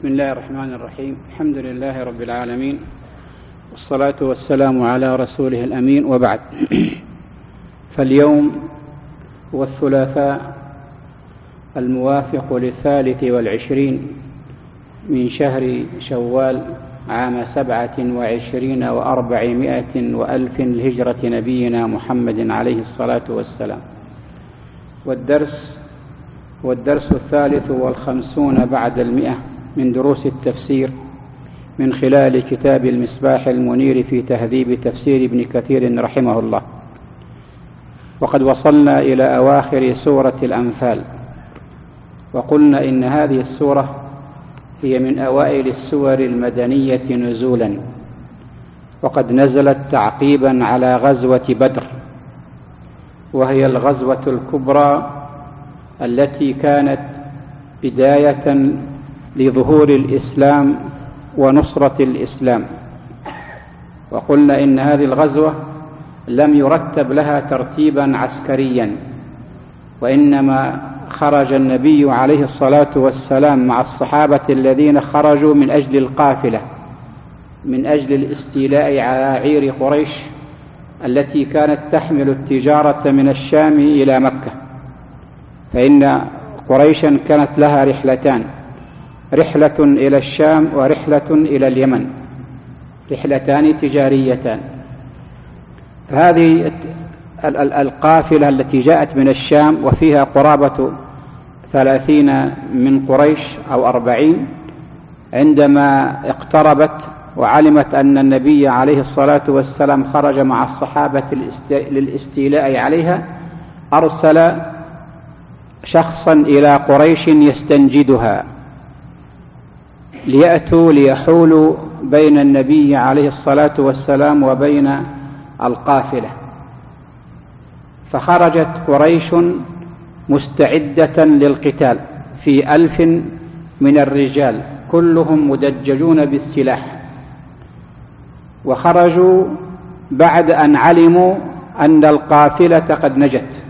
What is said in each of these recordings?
بسم الله الرحمن الرحيم. الحمد لله رب العالمين، والصلاة والسلام على رسوله الأمين، وبعد. فاليوم هو الثلاثاء الموافق ل23 من شهر شوال عام 27 و400 وألف لهجرة نبينا محمد عليه الصلاة والسلام. والدرس 53 بعد 100 من دروس التفسير من خلال كتاب المصباح المنير في تهذيب تفسير ابن كثير رحمه الله. وقد وصلنا إلى أواخر سورة الأنفال، وقلنا إن هذه السورة هي من أوائل السور المدنية نزولا، وقد نزلت تعقيبا على غزوة بدر، وهي الغزوة الكبرى التي كانت بداية لظهور الإسلام ونصرة الإسلام. وقلنا إن هذه الغزوة لم يرتب لها ترتيبا عسكريا، وإنما خرج النبي عليه الصلاة والسلام مع الصحابة الذين خرجوا من أجل القافلة، من أجل الاستيلاء على عير قريش التي كانت تحمل التجارة من الشام إلى مكة. فإن قريشا كانت لها رحلتان، رحلة إلى الشام ورحلة إلى اليمن، رحلتان تجاريتان. هذه القافلة التي جاءت من الشام وفيها قرابة 30 من قريش أو 40، عندما اقتربت وعلمت أن النبي عليه الصلاة والسلام خرج مع الصحابة للاستيلاء عليها، أرسل شخصا إلى قريش يستنجدها ليأتوا ليحولوا بين النبي عليه الصلاة والسلام وبين القافلة. فخرجت قريش مستعدة للقتال في 1000 من الرجال كلهم مدججون بالسلاح، وخرجوا بعد أن علموا أن القافلة قد نجت.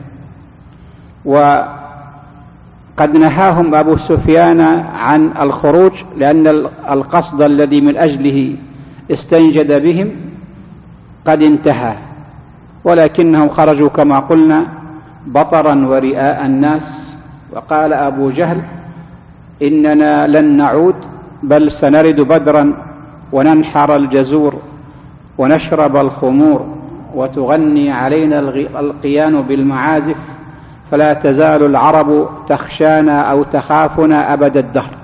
وقد نهاهم أبو سفيان عن الخروج، لأن القصد الذي من أجله استنجد بهم قد انتهى، ولكنهم خرجوا كما قلنا بطرا ورئاء الناس. وقال أبو جهل: إننا لن نعود، بل سنرد بدرا وننحر الجزور ونشرب الخمور وتغني علينا القيان بالمعازف، فلا تزال العرب تخشانا أو تخافنا أبد الدهر.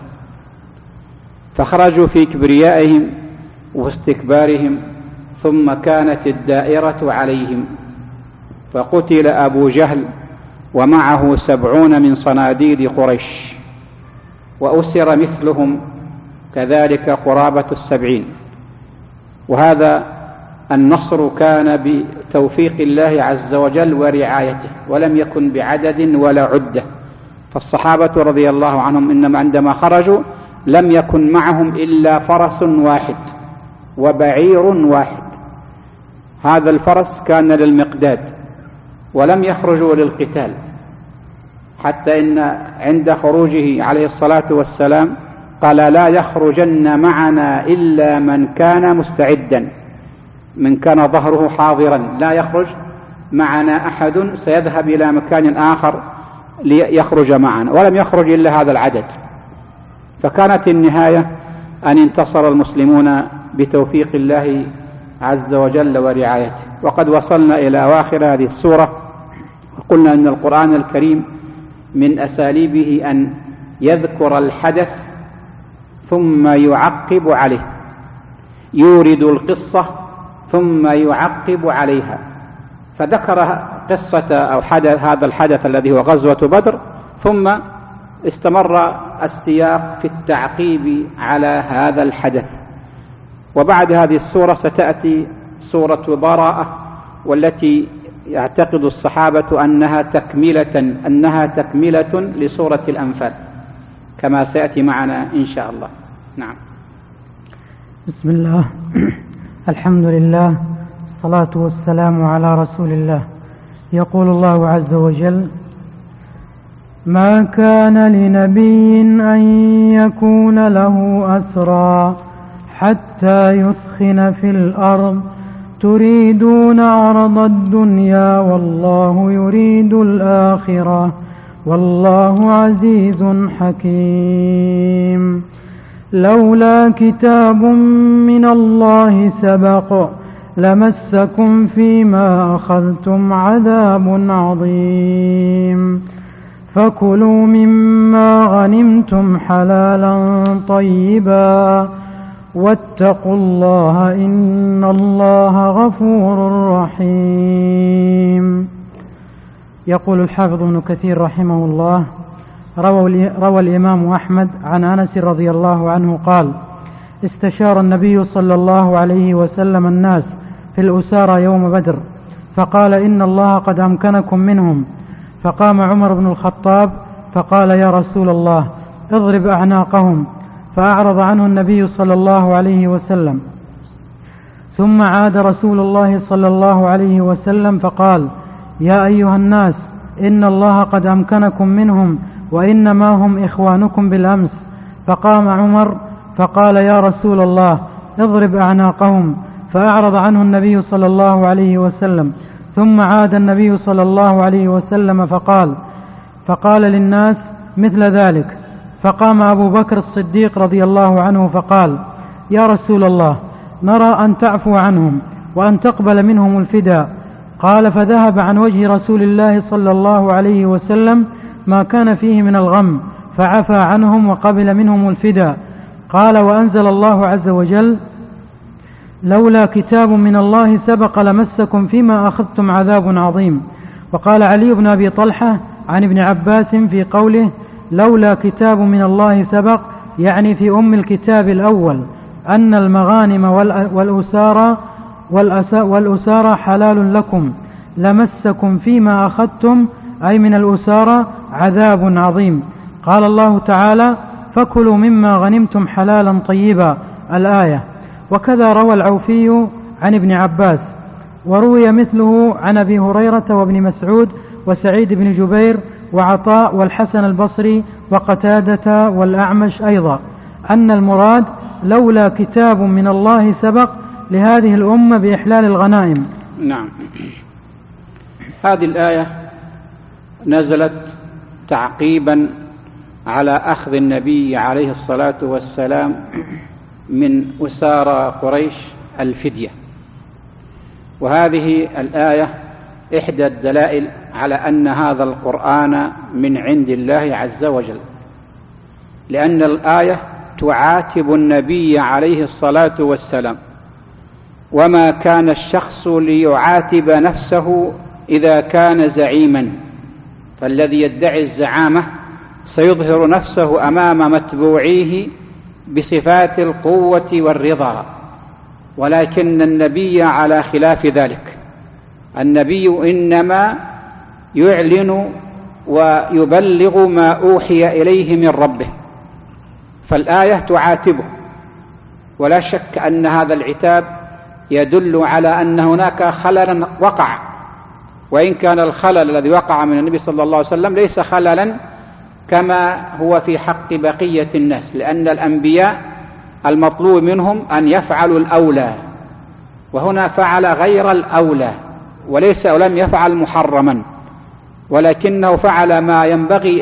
فخرجوا في كبريائهم واستكبارهم، ثم كانت الدائرة عليهم، فقتل أبو جهل ومعه 70 من صناديد قريش، وأسر مثلهم كذلك قرابة 70. وهذا النصر كان بتوفيق الله عز وجل ورعايته، ولم يكن بعدد ولا عدة. فالصحابة رضي الله عنهم إنما عندما خرجوا لم يكن معهم إلا فرس واحد وبعير واحد. هذا الفرس كان للمقداد، ولم يخرجوا للقتال، حتى إن عند خروجه عليه الصلاة والسلام قال: لا يخرجن معنا إلا من كان مستعدا، من كان ظهره حاضرا، لا يخرج معنا أحد سيذهب إلى مكان آخر ليخرج معنا، ولم يخرج إلا هذا العدد. فكانت النهاية أن انتصر المسلمون بتوفيق الله عز وجل ورعايته. وقد وصلنا إلى أواخر هذه السورة، وقلنا أن القرآن الكريم من أساليبه أن يذكر الحدث ثم يعقب عليه، يورد القصة ثم يعقب عليها. فذكر قصة أو هذا الحدث الذي هو غزوة بدر، ثم استمر السياق في التعقيب على هذا الحدث. وبعد هذه السورة ستأتي سورة براءة، والتي يعتقد الصحابة أنها تكملة لسورة الأنفال، كما سيأتي معنا إن شاء الله. نعم. بسم الله، الحمد لله، الصلاة والسلام على رسول الله. يقول الله عز وجل: ما كان لنبي أن يكون له أسرى حتى يثخن في الأرض تريدون عرض الدنيا والله يريد الآخرة والله عزيز حكيم. لولا كتاب من الله سبق لمسكم فيما أخذتم عذاب عظيم. فكلوا مما غنمتم حلالا طيبا واتقوا الله إن الله غفور رحيم. يقول الحافظ ابن كثير رحمه الله: روى الإمام أحمد عن أنس رضي الله عنه قال: استشار النبي صلى الله عليه وسلم الناس في الأسارى يوم بدر فقال: إن الله قد أمكنكم منهم. فقام عمر بن الخطاب فقال: يا رسول الله اضرب أعناقهم. فأعرض عنه النبي صلى الله عليه وسلم. ثم عاد رسول الله صلى الله عليه وسلم فقال: يا أيها الناس إن الله قد أمكنكم منهم وإنما هم إخوانكم بالأمس. فقام عمر فقال: يا رسول الله اضرب أعناقهم. فأعرض عنه النبي صلى الله عليه وسلم. ثم عاد النبي صلى الله عليه وسلم فقال للناس مثل ذلك. فقام أبو بكر الصديق رضي الله عنه فقال: يا رسول الله نرى أن تعفو عنهم وأن تقبل منهم الفداء. قال: فذهب عن وجه رسول الله صلى الله عليه وسلم ما كان فيه من الغم فعفى عنهم وقبل منهم الفداء. قال: وأنزل الله عز وجل: لولا كتاب من الله سبق لمسكم فيما أخذتم عذاب عظيم. وقال علي بن أبي طلحة عن ابن عباس في قوله: لولا كتاب من الله سبق، يعني في الكتاب الأول أن المغانم والأسارى حلال لكم لمسكم فيما أخذتم، أي من الأسارى عذاب عظيم. قال الله تعالى: فكلوا مما غنمتم حلالا طيبا، الآية. وكذا روى العوفي عن ابن عباس، وروي مثله عن أبي هريرة وابن مسعود وسعيد بن جبير وعطاء والحسن البصري وقتادة والأعمش أيضا، أن المراد لولا كتاب من الله سبق لهذه الأمة بإحلال الغنائم. نعم. هذه الآية نزلت تعقيبا على أخذ النبي عليه الصلاة والسلام من أسارى قريش الفدية، وهذه الآية إحدى الدلائل على أن هذا القرآن من عند الله عز وجل، لأن الآية تعاتب النبي عليه الصلاة والسلام، وما كان الشخص ليعاتب نفسه إذا كان زعيما، فالذي يدعي الزعامة سيظهر نفسه أمام متبوعيه بصفات القوة والرضا، ولكن النبي على خلاف ذلك. النبي إنما يعلن ويبلغ ما أوحي إليه من ربه، فالآية تعاتبه، ولا شك أن هذا العتاب يدل على أن هناك خللا وقع، وإن كان الخلل الذي وقع من النبي صلى الله عليه وسلم ليس خللا كما هو في حق بقية الناس، لأن الأنبياء المطلوب منهم أن يفعلوا الأولى، وهنا فعل غير الأولى، وليس ولم يفعل محرما، ولكنه فعل ما ينبغي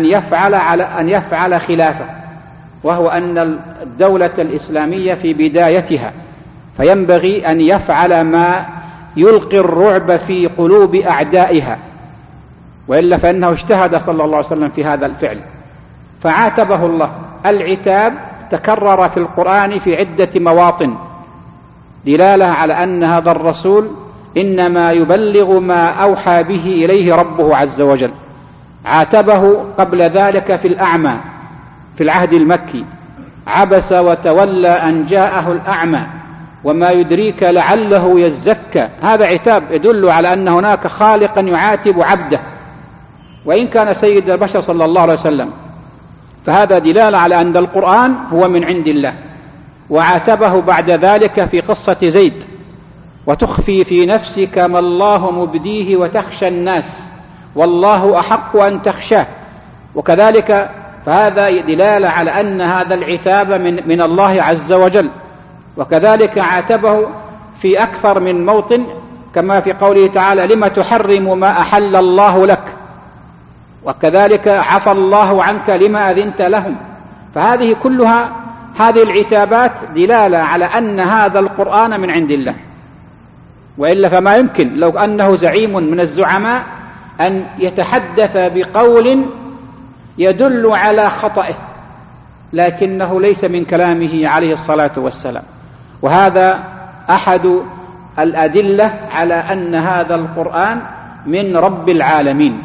أن يفعل خلافه، وهو أن الدولة الإسلامية في بدايتها فينبغي أن يفعل ما يلقي الرعب في قلوب أعدائها، وإلا فإنه اجتهد صلى الله عليه وسلم في هذا الفعل فعاتبه الله. العتاب تكرر في القرآن في عدة مواطن دلالة على أن هذا الرسول إنما يبلغ ما أوحى به إليه ربه عز وجل. عاتبه قبل ذلك في الأعمى في العهد المكي: عبس وتولى أن جاءه الأعمى وما يدريك لعله يزكى. هذا عتاب يدل على أن هناك خالقا يعاتب عبده، وإن كان سيد البشر صلى الله عليه وسلم، فهذا دلالة على أن القرآن هو من عند الله. وعاتبه بعد ذلك في قصة زيد: وتخفي في نفسك ما الله مبديه وتخشى الناس والله أحق أن تخشاه. وكذلك فهذا دلالة على أن هذا العتاب من الله عز وجل. وكذلك عاتبه في أكثر من موطن كما في قوله تعالى لم تحرم ما أحل الله لك، وكذلك عفى الله عنك لما أذنت لهم. فهذه كلها هذه العتابات دلالة على أن هذا القرآن من عند الله، وإلا فما يمكن لو أنه زعيم من الزعماء أن يتحدث بقول يدل على خطئه، لكنه ليس من كلامه عليه الصلاة والسلام. وهذا أحد الأدلة على أن هذا القرآن من رب العالمين.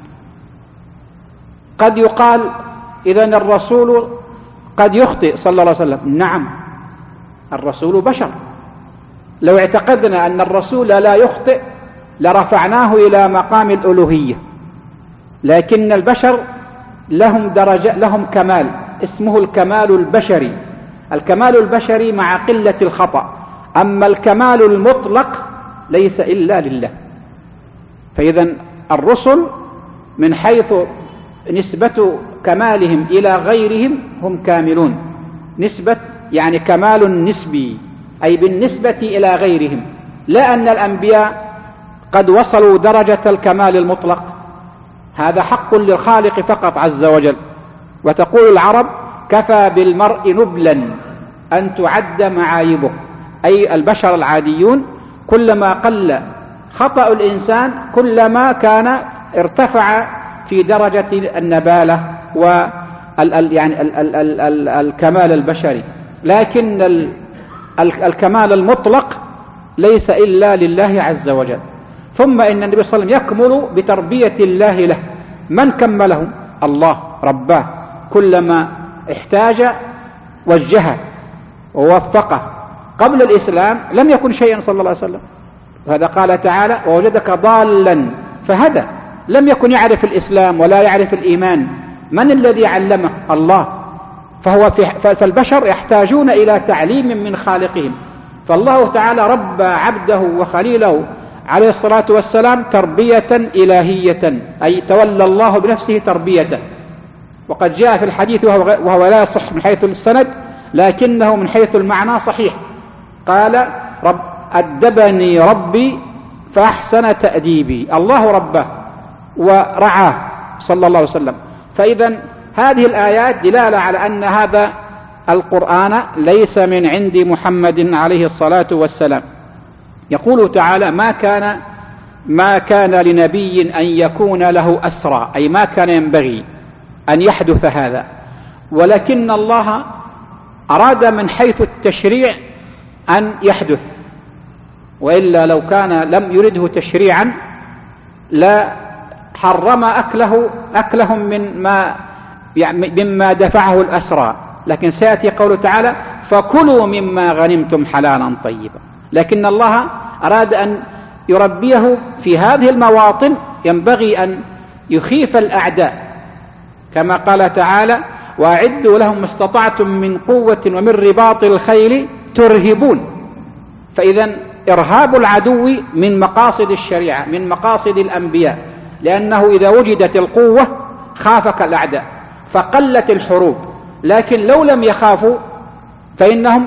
قد يقال إذن الرسول قد يخطئ صلى الله عليه وسلم. نعم، الرسول بشر، لو اعتقدنا أن الرسول لا يخطئ لرفعناه إلى مقام الألوهية، لكن البشر لهم درجة، لهم كمال اسمه الكمال البشري. الكمال البشري مع قلة الخطأ، أما الكمال المطلق ليس إلا لله. فإذا الرسل من حيث نسبة كمالهم إلى غيرهم هم كاملون، نسبة يعني كمال نسبي، أي بالنسبة إلى غيرهم، لا أن الأنبياء قد وصلوا درجة الكمال المطلق، هذا حق للخالق فقط عز وجل. وتقول العرب كفى بالمرء نبلا أن تعد معايبه، أي البشر العاديون كلما قل خطأ الإنسان كلما كان ارتفع في درجة النبالة يعني الكمال البشري. لكن الكمال المطلق ليس إلا لله عز وجل. ثم إن النبي صلى الله عليه وسلم يكمل بتربية الله له. من كمله؟ الله رباه، كلما احتاج وجهه ووفقه. قبل الإسلام لم يكن شيئا صلى الله عليه وسلم، وهذا قال تعالى ووجدك ضالا فهدى، لم يكن يعرف الإسلام ولا يعرف الإيمان. من الذي علمه؟ الله. فالبشر يحتاجون إلى تعليم من خالقهم، فالله تعالى ربى عبده وخليله عليه الصلاة والسلام تربية إلهية، أي تولى الله بنفسه تربيته. وقد جاء في الحديث وهو لا يصح من حيث السند لكنه من حيث المعنى صحيح، قال أدبني ربي فأحسن تأديبي، الله ربه ورعاه صلى الله عليه وسلم. فإذا هذه الآيات دلالة على أن هذا القرآن ليس من عند محمد عليه الصلاة والسلام. يقول تعالى ما كان لنبي أن يكون له أسرى، أي ما كان ينبغي أن يحدث هذا، ولكن الله أراد من حيث التشريع أن يحدث، وإلا لو كان لم يرده تشريعا لا حرم أكلهم مما دفعه الأسرى. لكن سيأتي قوله تعالى فكلوا مما غنمتم حلالا طيبا. لكن الله أراد أن يربيه في هذه المواطن، ينبغي أن يخيف الأعداء كما قال تعالى وأعدوا لهم ما استطعتم من قوة ومن رباط الخيل ترهبون. فإذا إرهاب العدو من مقاصد الشريعة، من مقاصد الأنبياء، لأنه إذا وجدت القوة خافك الأعداء فقلت الحروب. لكن لو لم يخافوا فإنهم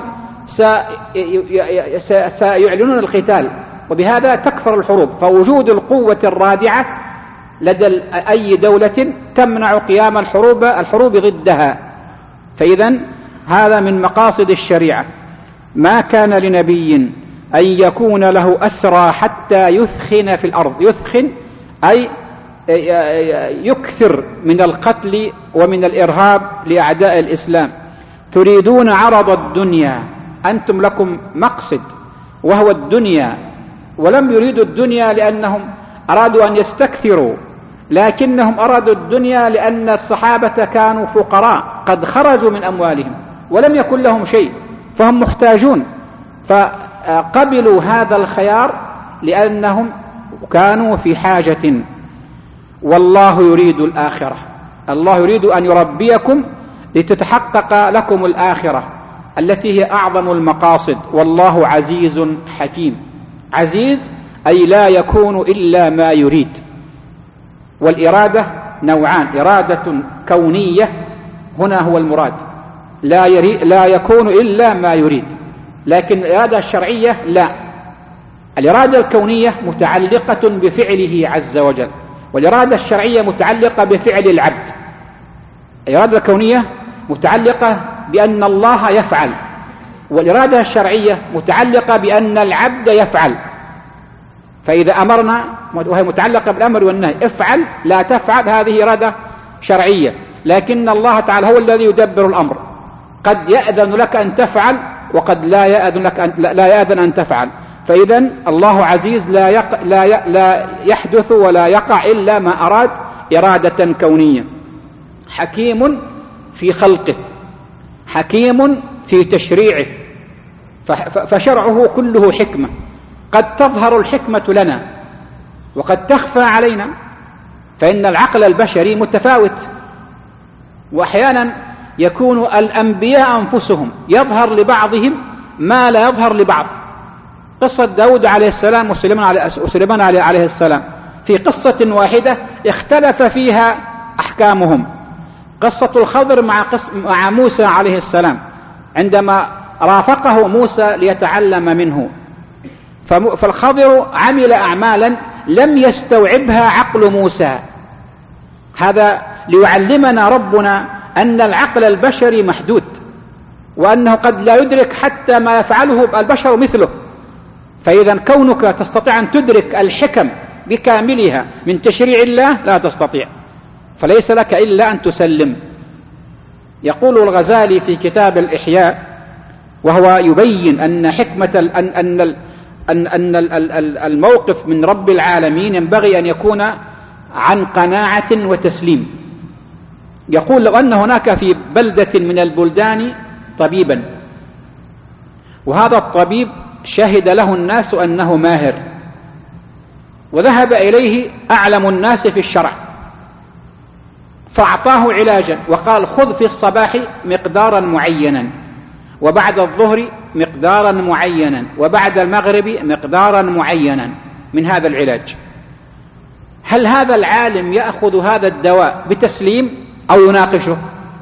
سيعلنون القتال، وبهذا تكثر الحروب. فوجود القوة الرادعة لدى أي دولة تمنع قيام الحروب ضدها. فإذا هذا من مقاصد الشريعة. ما كان لنبي أن يكون له أسرى حتى يثخن في الأرض. يثخن أي يكثر من القتل ومن الإرهاب لأعداء الإسلام. تريدون عرض الدنيا، أنتم لكم مقصد وهو الدنيا، ولم يريدوا الدنيا لأنهم أرادوا أن يستكثروا، لكنهم أرادوا الدنيا لأن الصحابة كانوا فقراء قد خرجوا من أموالهم ولم يكن لهم شيء فهم محتاجون، فقبلوا هذا الخيار لأنهم كانوا في حاجة. والله يريد الآخرة، الله يريد أن يربيكم لتتحقق لكم الآخرة التي هي أعظم المقاصد. والله عزيز حكيم. عزيز أي لا يكون إلا ما يريد. والإرادة نوعان، إرادة كونية هنا هو المراد، لا يكون إلا ما يريد. لكن الإرادة الشرعية لا، الإرادة الكونية متعلقة بفعله عز وجل، والإرادة الشرعية متعلقة بفعل العبد. الإرادة الكونية متعلقة بأن الله يفعل، والإرادة الشرعية متعلقة بأن العبد يفعل. فإذا أمرنا وهي متعلقة بالأمر والنهي، افعل لا تفعل، هذه إرادة شرعية. لكن الله تعالى هو الذي يدبر الأمر، قد يأذن لك أن تفعل وقد لا يأذن أن تفعل. فإذا الله عزيز لا يحدث ولا يقع إلا ما أراد إرادة كونية. حكيم في خلقه، حكيم في تشريعه، فشرعه كله حكمة. قد تظهر الحكمة لنا وقد تخفى علينا، فإن العقل البشري متفاوت، وأحيانا يكون الأنبياء أنفسهم يظهر لبعضهم ما لا يظهر لبعض. قصة داود عليه السلام وسليمان عليه السلام في قصة واحدة اختلف فيها أحكامهم. قصة الخضر مع موسى عليه السلام عندما رافقه موسى ليتعلم منه، فالخضر عمل أعمالا لم يستوعبها عقل موسى. هذا ليعلمنا ربنا أن العقل البشري محدود، وأنه قد لا يدرك حتى ما يفعله البشر مثله. فإذا كونك تستطيع أن تدرك الحكم بكاملها من تشريع الله لا تستطيع، فليس لك إلا أن تسلم. يقول الغزالي في كتاب الإحياء وهو يبين أن حكمة أن الموقف من رب العالمين ينبغي أن يكون عن قناعة وتسليم. يقول لو أن هناك في بلدة من البلدان طبيبا، وهذا الطبيب شهد له الناس أنه ماهر، وذهب إليه أعلم الناس في الشرع فأعطاه علاجا وقال خذ في الصباح مقدارا معينا، وبعد الظهر مقدارا معينا، وبعد المغرب مقدارا معينا من هذا العلاج. هل هذا العالم يأخذ هذا الدواء بتسليم أو يناقشه؟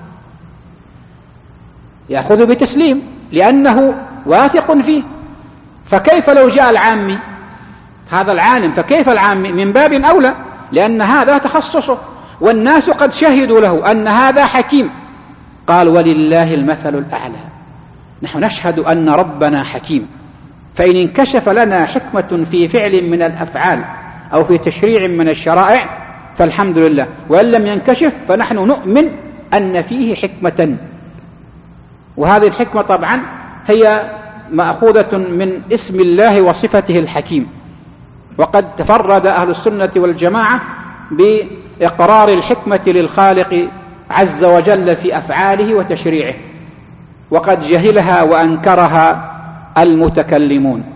يأخذ بتسليم لأنه واثق فيه. فكيف لو جاء العامي هذا العالم؟ فكيف العامي؟ من باب أولى، لأن هذا تخصصه والناس قد شهدوا له أن هذا حكيم. قال ولله المثل الأعلى، نحن نشهد أن ربنا حكيم، فإن انكشف لنا حكمة في فعل من الأفعال أو في تشريع من الشرائع فالحمد لله، وإن لم ينكشف فنحن نؤمن أن فيه حكمة. وهذه الحكمة طبعا هي مأخوذة من اسم الله وصفته الحكيم. وقد تفرد أهل السنة والجماعة بإقرار الحكمة للخالق عز وجل في أفعاله وتشريعه، وقد جهلها وأنكرها المتكلمون،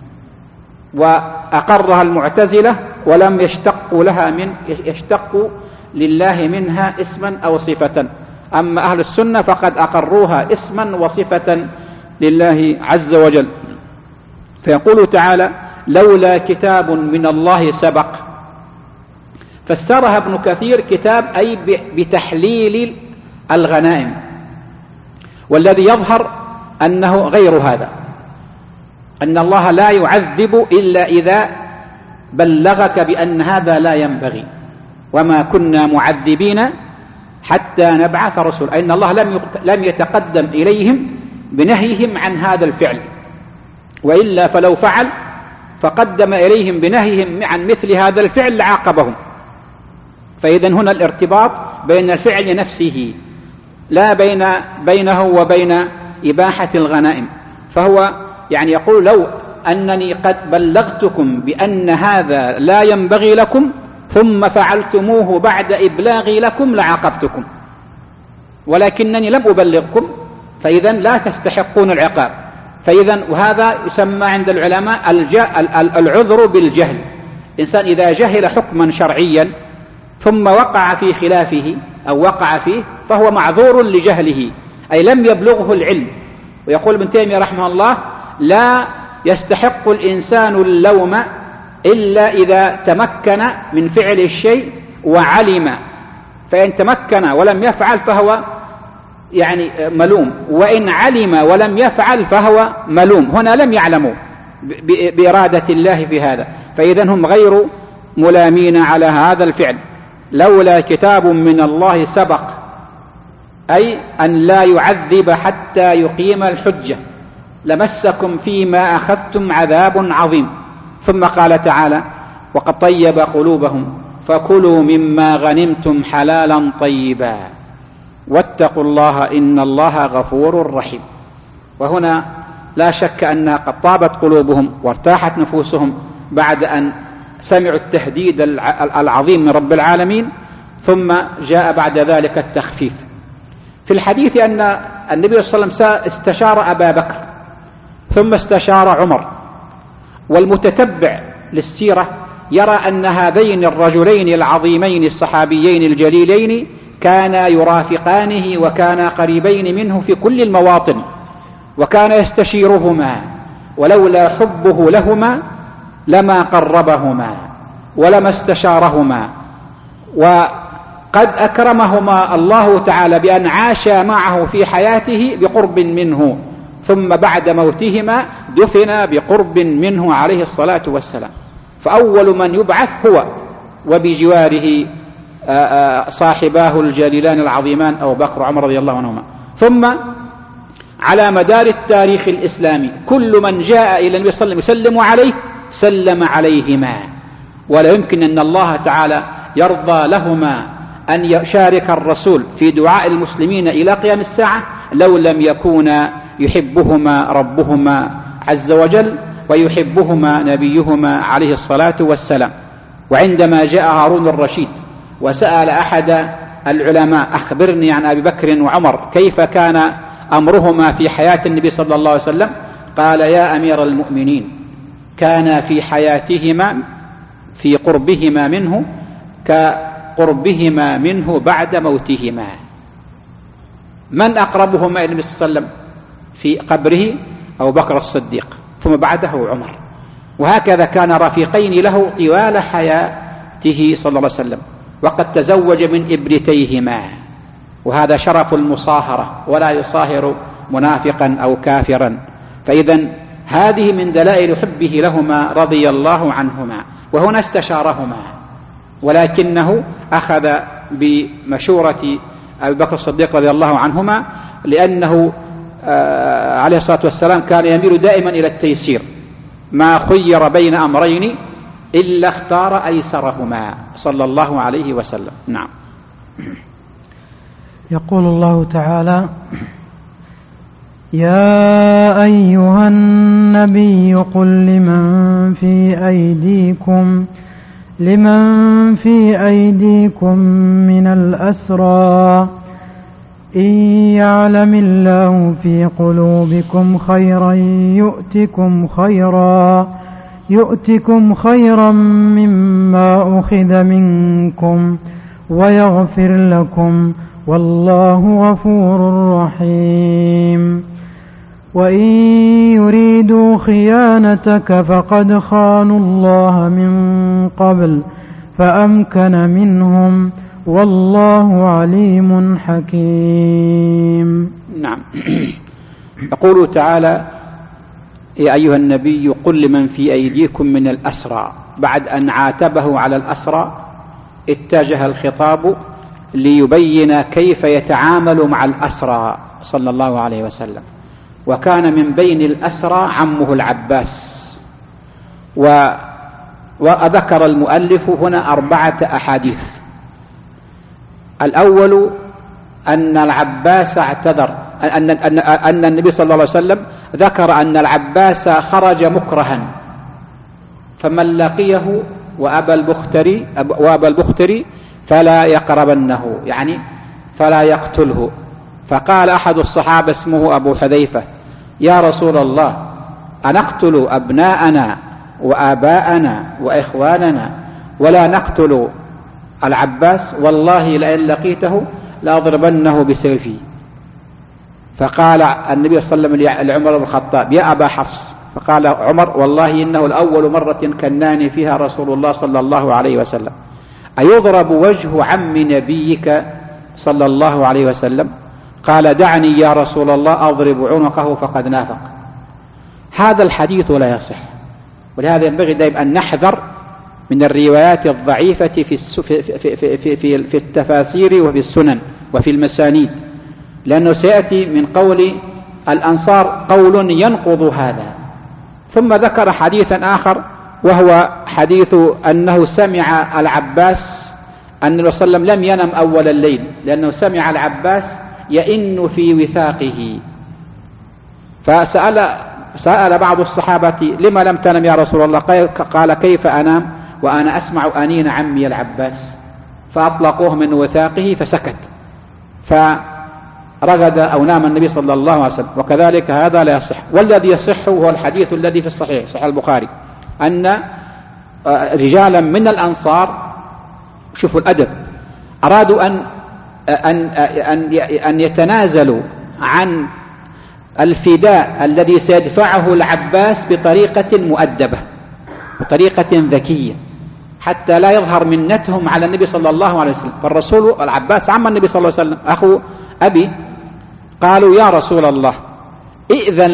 وأقرها المعتزلة ولم يشتقوا لله منها اسما أو صفة. أما أهل السنة فقد أقروها اسما وصفة لله عز وجل. فيقول تعالى لولا كتاب من الله سبق، فسرها ابن كثير كتاب أي بتحليل الغنائم، والذي يظهر أنه غير هذا، أن الله لا يعذب إلا إذا بلغك بأن هذا لا ينبغي، وما كنا معذبين حتى نبعث رسول، أي أن الله لم يتقدم إليهم بنهيهم عن هذا الفعل، وإلا فلو فعل فقدم إليهم بنهيهم عن مثل هذا الفعل لعاقبهم. فإذا هنا الارتباط بين الفعل نفسه لا بينه وبين إباحة الغنائم. فهو يعني يقول لو أنني قد بلغتكم بأن هذا لا ينبغي لكم ثم فعلتموه بعد إبلاغي لكم لعاقبتكم، ولكنني لم أبلغكم، فإذا لا تستحقون العقاب. فإذا وهذا يسمى عند العلماء العذر بالجهل. الإنسان إذا جهل حكما شرعيا ثم وقع في خلافه أو وقع فيه فهو معذور لجهله، أي لم يبلغه العلم. ويقول ابن تيمية رحمه الله لا يستحق الإنسان اللوم إلا إذا تمكن من فعل الشيء وعلم فإن تمكن ولم يفعل فهو يعني ملوم، وإن علم ولم يفعل فهو ملوم. هنا لم يعلموا بإرادة الله في هذا، فإذا هم غير ملامين على هذا الفعل. لولا كتاب من الله سبق، أي أن لا يعذب حتى يقيم الحجة، لمسكم فيما أخذتم عذاب عظيم. ثم قال تعالى: وقد طيب قلوبهم فكلوا مما غنمتم حلالا طيبا واتقوا الله إن الله غفور رحيم. وهنا لا شك أنها قد طابت قلوبهم وارتاحت نفوسهم بعد أن سمعوا التهديد العظيم من رب العالمين، ثم جاء بعد ذلك التخفيف. في الحديث أن النبي صلى الله عليه وسلم استشار أبا بكر ثم استشار عمر، والمتتبع للسيرة يرى أن هذين الرجلين العظيمين الصحابيين الجليلين كانا يرافقانه وكانا قريبين منه في كل المواطن، وكان يستشيرهما، ولولا حبه لهما لما قربهما ولما استشارهما. وقد أكرمهما الله تعالى بأن عاشا معه في حياته بقرب منه، ثم بعد موتهما دفنا بقرب منه عليه الصلاة والسلام. فأول من يبعث هو وبجواره صاحباه الجليلان العظيمان أبو بكر وعمر رضي الله عنهما. ثم على مدار التاريخ الإسلامي كل من جاء إلى النبي صلى الله عليه وسلم يسلم عليه سلم عليهما، ولا يمكن أن الله تعالى يرضى لهما أن يشارك الرسول في دعاء المسلمين إلى قيام الساعة لو لم يكونا يحبهما ربهما عز وجل ويحبهما نبيهما عليه الصلاة والسلام. وعندما جاء هارون الرشيد وسأل أحد العلماء: أخبرني عن أبي بكر وعمر كيف كان أمرهما في حياة النبي صلى الله عليه وسلم؟ قال: يا أمير المؤمنين، كان في حياتهما في قربهما منه كقربهما منه بعد موتهما. من أقربهما إلى النبي صلى الله عليه وسلم في قبره؟ أبو بكر الصديق، ثم بعده عمر. وهكذا كان رفيقين له طوال حياته صلى الله عليه وسلم، وقد تزوج من ابنتيهما، وهذا شرف المصاهرة، ولا يصاهر منافقا أو كافرا. فإذا هذه من دلائل حبه لهما رضي الله عنهما. وهنا استشارهما، ولكنه أخذ بمشورة أبي بكر الصديق رضي الله عنهما، لأنه عليه الصلاة والسلام كان يميل دائما إلى التيسير، ما خير بين أمرين إلا اختار أيسرهما صلى الله عليه وسلم. نعم. يقول الله تعالى: يا أيها النبي قل لمن في أيديكم من الأسرى إن يعلم الله في قلوبكم خيرا يؤتكم خيرا مما أخذ منكم ويغفر لكم والله غفور رحيم. وإن يريدوا خيانتك فقد خانوا الله من قبل فأمكن منهم والله عليم حكيم. نعم. يقول تعالى: يا أيها النبي قل لمن في أيديكم من الأسرى. بعد أن عاتبه على الأسرى اتجه الخطاب ليبين كيف يتعامل مع الأسرى صلى الله عليه وسلم. وكان من بين الأسرى عمه العباس. وذكر المؤلف هنا 4 أحاديث. الأول أن العباس اعتذر، أن النبي صلى الله عليه وسلم ذكر أن العباس خرج مكرها، فمن لقيه وأبا البختري فلا يقربنه، يعني فلا يقتله. فقال أحد الصحابة اسمه أبو حذيفة: يا رسول الله، أنقتل أبناءنا وآباءنا وإخواننا ولا نقتل العباس؟ والله لئن لقيته لأضربنه بسيفي. فقال النبي صلى الله عليه وسلم لعمر بن الخطاب: يا أبا حفص. فقال عمر: والله إنه الأول مرة كناني فيها رسول الله صلى الله عليه وسلم. أيضرب وجه عم نبيك صلى الله عليه وسلم؟ قال دعني يا رسول الله أضرب عنقه فقد نافق. هذا الحديث لا يصح، ولهذا ينبغي دائما أن نحذر من الروايات الضعيفة في التفاسير وفي السنن وفي المسانيد، لأنه سيأتي من قول الأنصار قول ينقض هذا. ثم ذكر حديثا آخر وهو حديث أنه سمع العباس أن النبي صلى الله عليه وسلم لم ينم أول الليل، لأنه سمع العباس يئن في وثاقه، فسأل بعض الصحابة لما لم تنم يا رسول الله؟ قال كيف أنام وأنا أسمع أنين عمي العباس؟ فأطلقوه من وثاقه فسكت، فرغد أو نام النبي صلى الله عليه وسلم. وكذلك هذا لا يصح. والذي يصح هو الحديث الذي في الصحيح، صحيح البخاري، أن رجالا من الأنصار، شوفوا الأدب، أرادوا أن يتنازلوا عن الفداء الذي سيدفعه العباس بطريقة مؤدبة، بطريقة ذكية، حتى لا يظهر منتهم على النبي صلى الله عليه وسلم. فالرسول العباس عم النبي صلى الله عليه وسلم أخو أبي، قالوا يا رسول الله ائذن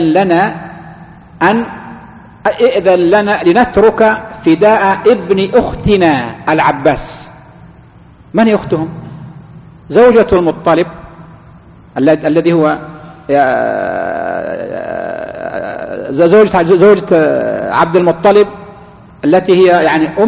لنا لنترك فداء ابن أختنا العباس. من هي أختهم؟ زوجة المطلب الذي هو زوجة عبد المطلب، التي هي يعني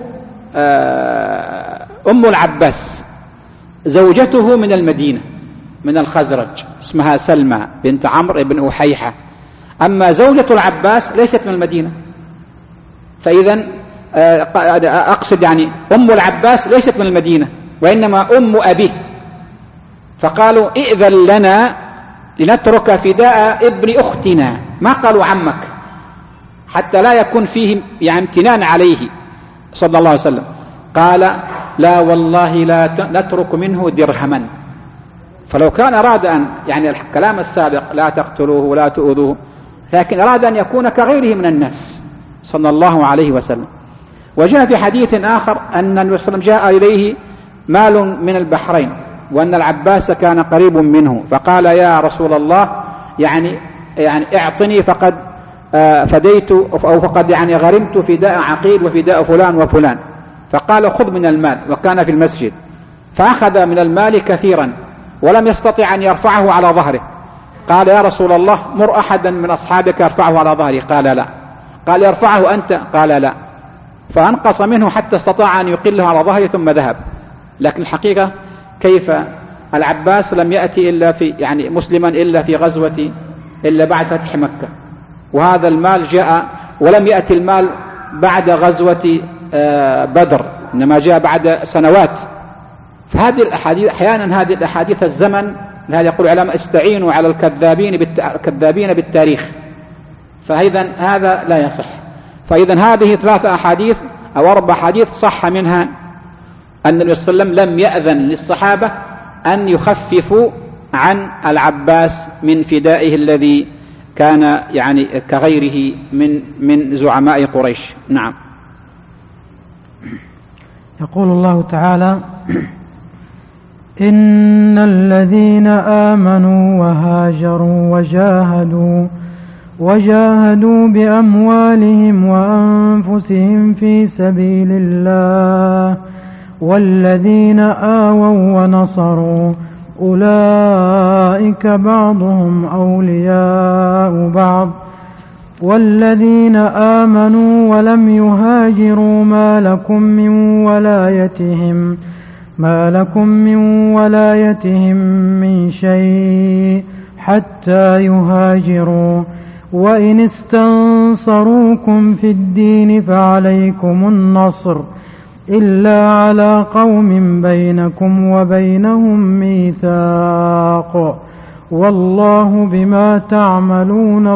أم العباس، زوجته من المدينة من الخزرج، اسمها سلمى بنت عمرو بن أحيحة. أما زوجة العباس ليست من المدينة، فإذا أقصد يعني أم العباس ليست من المدينة وإنما أم أبيه. فقالوا ائذن لنا لنترك فداء ابن أختنا، ما قالوا عمك، حتى لا يكون فيه يعني امتنان عليه صلى الله عليه وسلم. قال لا والله لا نترك منه درهما. فلو كان أراد أن يعني الكلام السابق لا تقتلوه ولا تؤذوه، لكن أراد أن يكون كغيره من الناس صلى الله عليه وسلم. وجاء في حديث آخر أن النبي صلى الله عليه وسلم جاء إليه مال من البحرين وأن العباس كان قريب منه، فقال يا رسول الله يعني اعطني فقد فديت أو فقد يعني غرمت فداء عقيل وفداء فلان وفلان. فقال خذ من المال، وكان في المسجد، فأخذ من المال كثيرا ولم يستطع أن يرفعه على ظهره. قال يا رسول الله مر أحدا من أصحابك يرفعه على ظهري. قال لا. قال يرفعه أنت؟ قال لا. فأنقص منه حتى استطاع أن يقله على ظهره ثم ذهب. لكن الحقيقة كيف العباس لم يأتي إلا في يعني مسلما إلا في غزوة إلا بعد فتح مكة، وهذا المال جاء ولم يأتي المال بعد غزوة بدر، إنما جاء بعد سنوات. فهذه الأحاديث أحيانا هذه الأحاديث الزمن، لهذا يقول العلماء استعينوا على الكذابين بالتاريخ، فإذا هذا لا يصح. فإذا هذه 3 أحاديث أو 4 أحاديث صح منها أن النبي صلى الله عليه وسلم لم يأذن للصحابة أن يخففوا عن العباس من فدائه الذي كان يعني كغيره من زعماء قريش. نعم. يقول الله تعالى إن الذين آمنوا وهاجروا وجاهدوا بأموالهم وأنفسهم في سبيل الله والذين آووا ونصروا أولئك بعضهم أولياء بعض والذين آمنوا ولم يهاجروا ما لكم من ولايتهم من شيء حتى يهاجروا وإن استنصروكم في الدين فعليكم النصر إلا على قوم بينكم وبينهم ميثاق والله بما تعملون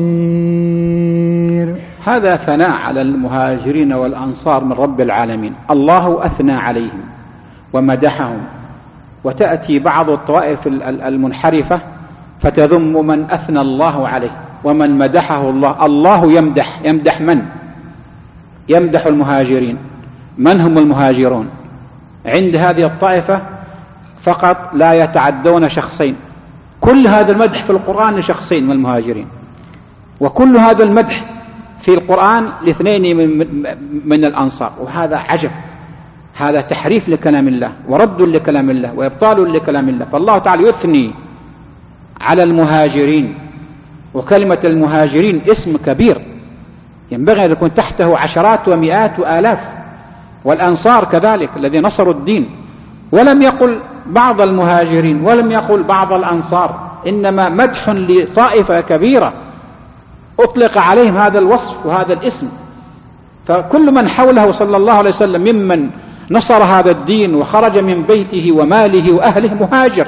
بصير. هذا ثناء على المهاجرين والأنصار من رب العالمين، الله أثنى عليهم ومدحهم. وتأتي بعض الطوائف المنحرفة فتذم من أثنى الله عليه ومن مدحه الله. الله يمدح من؟ يمدح المهاجرين. من هم المهاجرون؟ عند هذه الطائفة فقط لا يتعدون شخصين. كل هذا المدح في القرآن لشخصين من المهاجرين، وكل هذا المدح في القرآن لاثنين من الأنصار، وهذا عجب، هذا تحريف لكلام الله ورد لكلام الله وإبطال لكلام الله. فالله تعالى يثني على المهاجرين، وكلمة المهاجرين اسم كبير ينبغي أن يكون تحته عشرات ومئات وآلاف، والأنصار كذلك الذين نصروا الدين. ولم يقل بعض المهاجرين ولم يقل بعض الأنصار، إنما مدح لطائفة كبيرة أطلق عليهم هذا الوصف وهذا الاسم. فكل من حوله صلى الله عليه وسلم ممن نصر هذا الدين وخرج من بيته وماله وأهله مهاجر،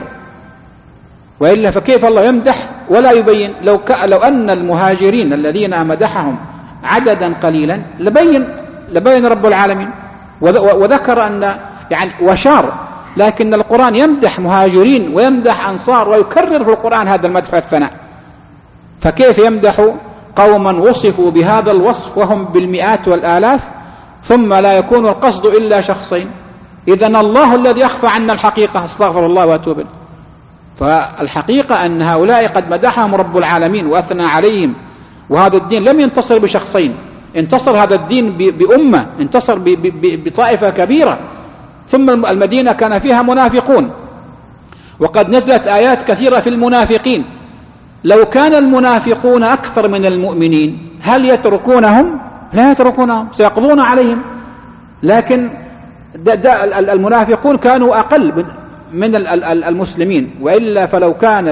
وإلا فكيف الله يمدح ولا يبين؟ لو أن المهاجرين الذين مدحهم عددا قليلا لبين رب العالمين وذكر أن يعني وشار، لكن القرآن يمدح مهاجرين ويمدح أنصار ويكرر في القرآن هذا المدح والثناء، فكيف يمدح قوما وصفوا بهذا الوصف وهم بالمئات والآلاف ثم لا يكون القصد إلا شخصين؟ إذن الله الذي يخفى عنا الحقيقة، استغفر الله وأتوب إليه. فالحقيقة أن هؤلاء قد مدحهم رب العالمين وأثنى عليهم، وهذا الدين لم ينتصر بشخصين، انتصر هذا الدين بأمة، انتصر بطائفة كبيرة. ثم المدينة كان فيها منافقون، وقد نزلت آيات كثيرة في المنافقين. لو كان المنافقون أكثر من المؤمنين هل يتركونهم؟ لا يتركونهم، سيقضون عليهم. لكن المنافقون كانوا أقل من المسلمين، وإلا فلو كان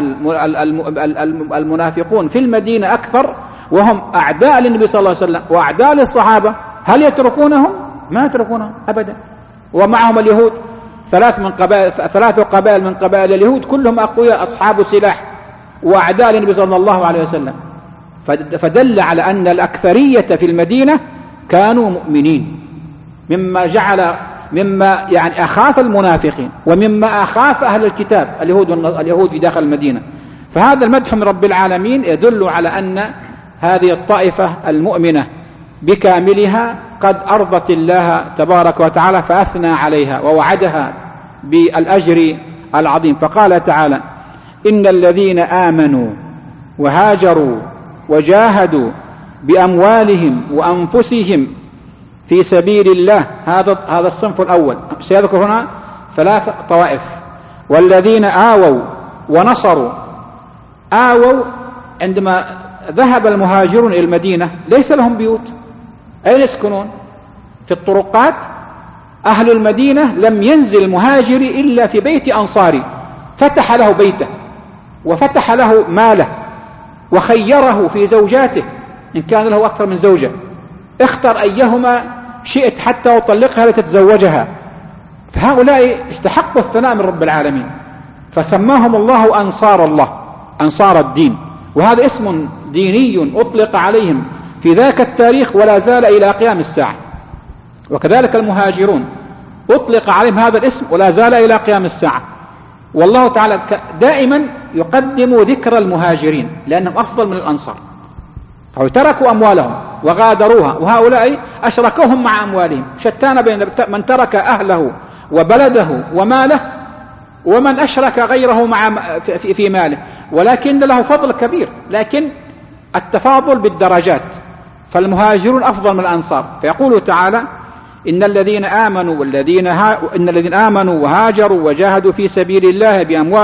المنافقون في المدينة أكثر وهم أعداء للنبي صلى الله عليه وسلم وأعداء للصحابة هل يتركونهم؟ ما يتركونهم أبدا. ومعهم اليهود، ثلاث قبائل من قبائل اليهود كلهم أقوياء أصحاب سلاح وأعداء للنبي صلى الله عليه وسلم، فدل على أن الأكثرية في المدينة كانوا مؤمنين، مما يعني أخاف المنافقين ومما أخاف أهل الكتاب اليهود في داخل المدينة. فهذا المدح من رب العالمين يدل على أن هذه الطائفة المؤمنة بكاملها قد أرضت الله تبارك وتعالى فأثنى عليها ووعدها بالأجر العظيم. فقال تعالى: إن الذين آمنوا وهاجروا وجاهدوا بأموالهم وأنفسهم في سبيل الله، هذا الصنف الأول. سيذكر هنا 3 طوائف. والذين آووا ونصروا. آووا عندما ذهب المهاجرون إلى المدينة ليس لهم بيوت، أين يسكنون؟ في الطرقات. أهل المدينة لم ينزل المهاجر إلا في بيت أنصاري، فتح له بيته وفتح له ماله وخيره في زوجاته إن كان له أكثر من زوجة، اختر أيهما شئت حتى أطلقها لتتزوجها. فهؤلاء استحقوا الثناء من رب العالمين، فسماهم الله أنصار الله، أنصار الدين، وهذا اسم ديني أطلق عليهم في ذاك التاريخ ولا زال إلى قيام الساعة. وكذلك المهاجرون أطلق عليهم هذا الاسم ولا زال إلى قيام الساعة. والله تعالى دائما يقدم ذكر المهاجرين لأنهم أفضل من الأنصار، أو تركوا أموالهم وغادروها، وهؤلاء أشركوهم مع أموالهم. شتان بين من ترك أهله وبلده وماله ومن أشرك غيره في ماله، ولكن له فضل كبير، لكن التفاضل بالدرجات. فالمهاجرون أفضل من الأنصار. فيقول تعالى: إن الذين آمنوا وهاجروا وجاهدوا في سبيل الله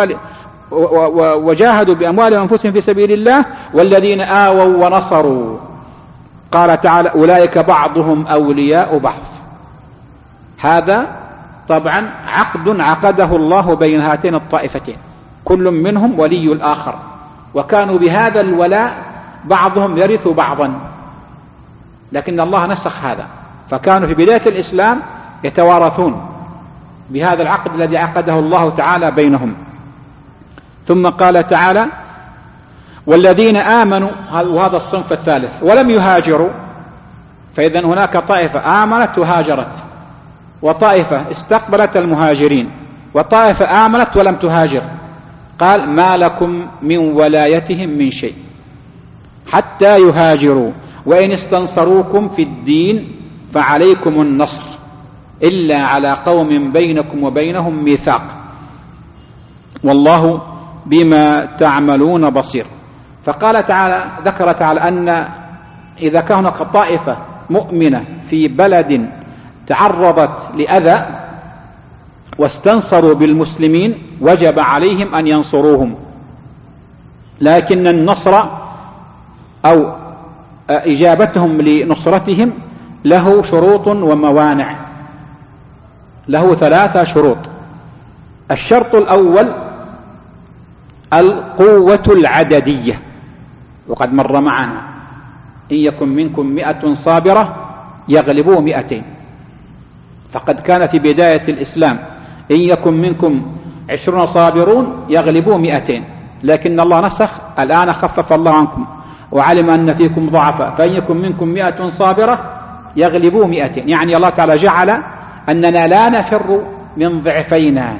وجاهدوا بأموالهم وأنفسهم في سبيل الله والذين آووا ونصروا. قال تعالى: أولئك بعضهم أولياء بعض. هذا طبعا عقد عقده الله بين هاتين الطائفتين، كل منهم ولي الآخر، وكانوا بهذا الولاء بعضهم يرث بعضا، لكن الله نسخ هذا، فكانوا في بداية الإسلام يتوارثون بهذا العقد الذي عقده الله تعالى بينهم. ثم قال تعالى: والذين آمنوا، وهذا الصنف الثالث، ولم يهاجروا. فإذا هناك طائفة آمنت وهاجرت، وطائفة استقبلت المهاجرين، وطائفة آمنت ولم تهاجر. قال: ما لكم من ولايتهم من شيء حتى يهاجروا وإن استنصروكم في الدين فعليكم النصر إلا على قوم بينكم وبينهم ميثاق والله بما تعملون بصير. فقال تعالى، ذكر تعالى أن إذا كان هناك طائفة مؤمنة في بلد تعرضت لأذى واستنصروا بالمسلمين وجب عليهم أن ينصروهم، لكن النصر أو إجابتهم لنصرتهم له شروط وموانع، له 3 شروط. الشرط الأول القوة العددية، وقد مر معنا إن يكن منكم 100 صابرة يغلبوا 200، فقد كان في بداية الإسلام إن يكن منكم 20 صابرون يغلبوا 200، لكن الله نسخ الآن خفف الله عنكم وعلم أن فيكم ضعفا فإن يكن منكم 100 صابرة يغلبوا 200. يعني الله تعالى جعل أننا لا نفر من ضعفينا،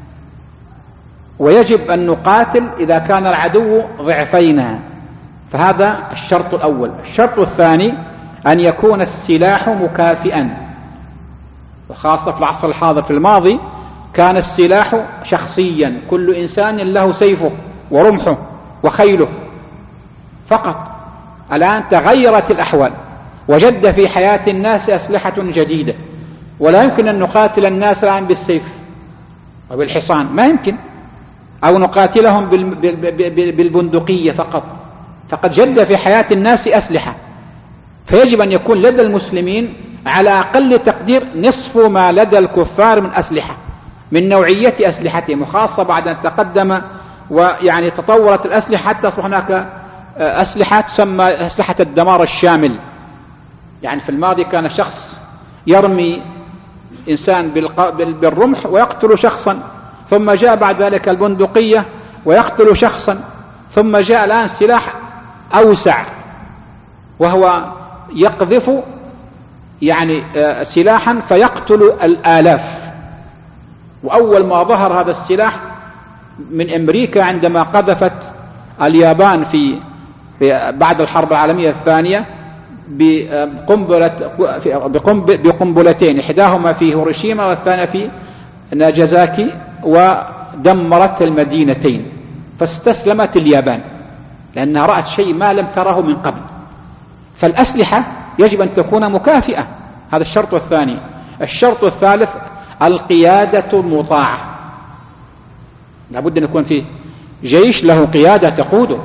ويجب أن نقاتل إذا كان العدو ضعفينا، فهذا الشرط الأول. الشرط الثاني أن يكون السلاح مكافئا، وخاصة في العصر الحاضر. في الماضي كان السلاح شخصيا، كل إنسان له سيفه ورمحه وخيله فقط. الآن تغيرت الأحوال، وجد في حياة الناس أسلحة جديدة، ولا يمكن أن نقاتل الناس الآن بالسيف وبالحصان، ما يمكن، أو نقاتلهم بالبندقية فقط، فقد جد في حياة الناس أسلحة. فيجب أن يكون لدى المسلمين على أقل تقدير نصف ما لدى الكفار من أسلحة، من نوعية أسلحتهم، وخاصة بعد أن تقدم ويعني تطورت الأسلحة حتى أصبح هناك أسلحة تسمى أسلحة الدمار الشامل. يعني في الماضي كان شخص يرمي إنسان بالرمح ويقتل شخصا، ثم جاء بعد ذلك البندقية ويقتل شخصا، ثم جاء الآن سلاح أوسع وهو يقذف يعني سلاحا فيقتل الآلاف. وأول ما ظهر هذا السلاح من أمريكا عندما قذفت اليابان في بعد الحرب العالمية الثانية بقنبلتين، إحداهما في هيروشيما والثانية في ناجازاكي، ودمرت المدينتين، فاستسلمت اليابان لأنها رأت شيء ما لم تره من قبل. فالأسلحة يجب أن تكون مكافئة، هذا الشرط الثاني. الشرط الثالث القيادة المطاعة، لابد أن يكون فيه جيش له قيادة تقوده،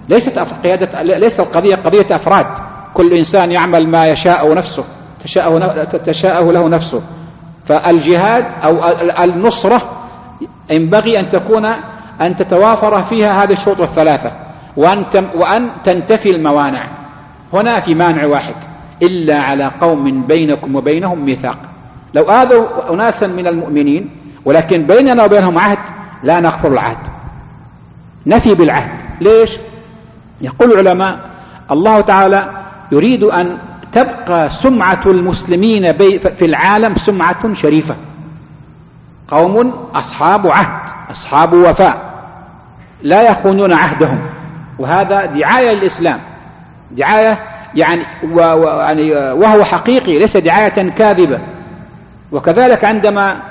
ليس القضية قضية أفراد، كل إنسان يعمل ما يشاء نفسه تشاءه له نفسه. فالجهاد أو النصرة ينبغي أن تتوافر فيها هذه الشروط الثلاثة، وأن تنتفي الموانع. هنا في مانع واحد، إلا على قوم بينكم وبينهم ميثاق. لو آذوا أناسا من المؤمنين ولكن بيننا وبينهم عهد لا نغفر العهد، نفي بالعهد. ليش؟ يقول العلماء الله تعالى يريد أن تبقى سمعة المسلمين في العالم سمعة شريفة، قوم أصحاب عهد أصحاب وفاء لا يخونون عهدهم، وهذا دعاية للإسلام، دعاية يعني وهو حقيقي ليس دعاية كاذبة. وكذلك عندما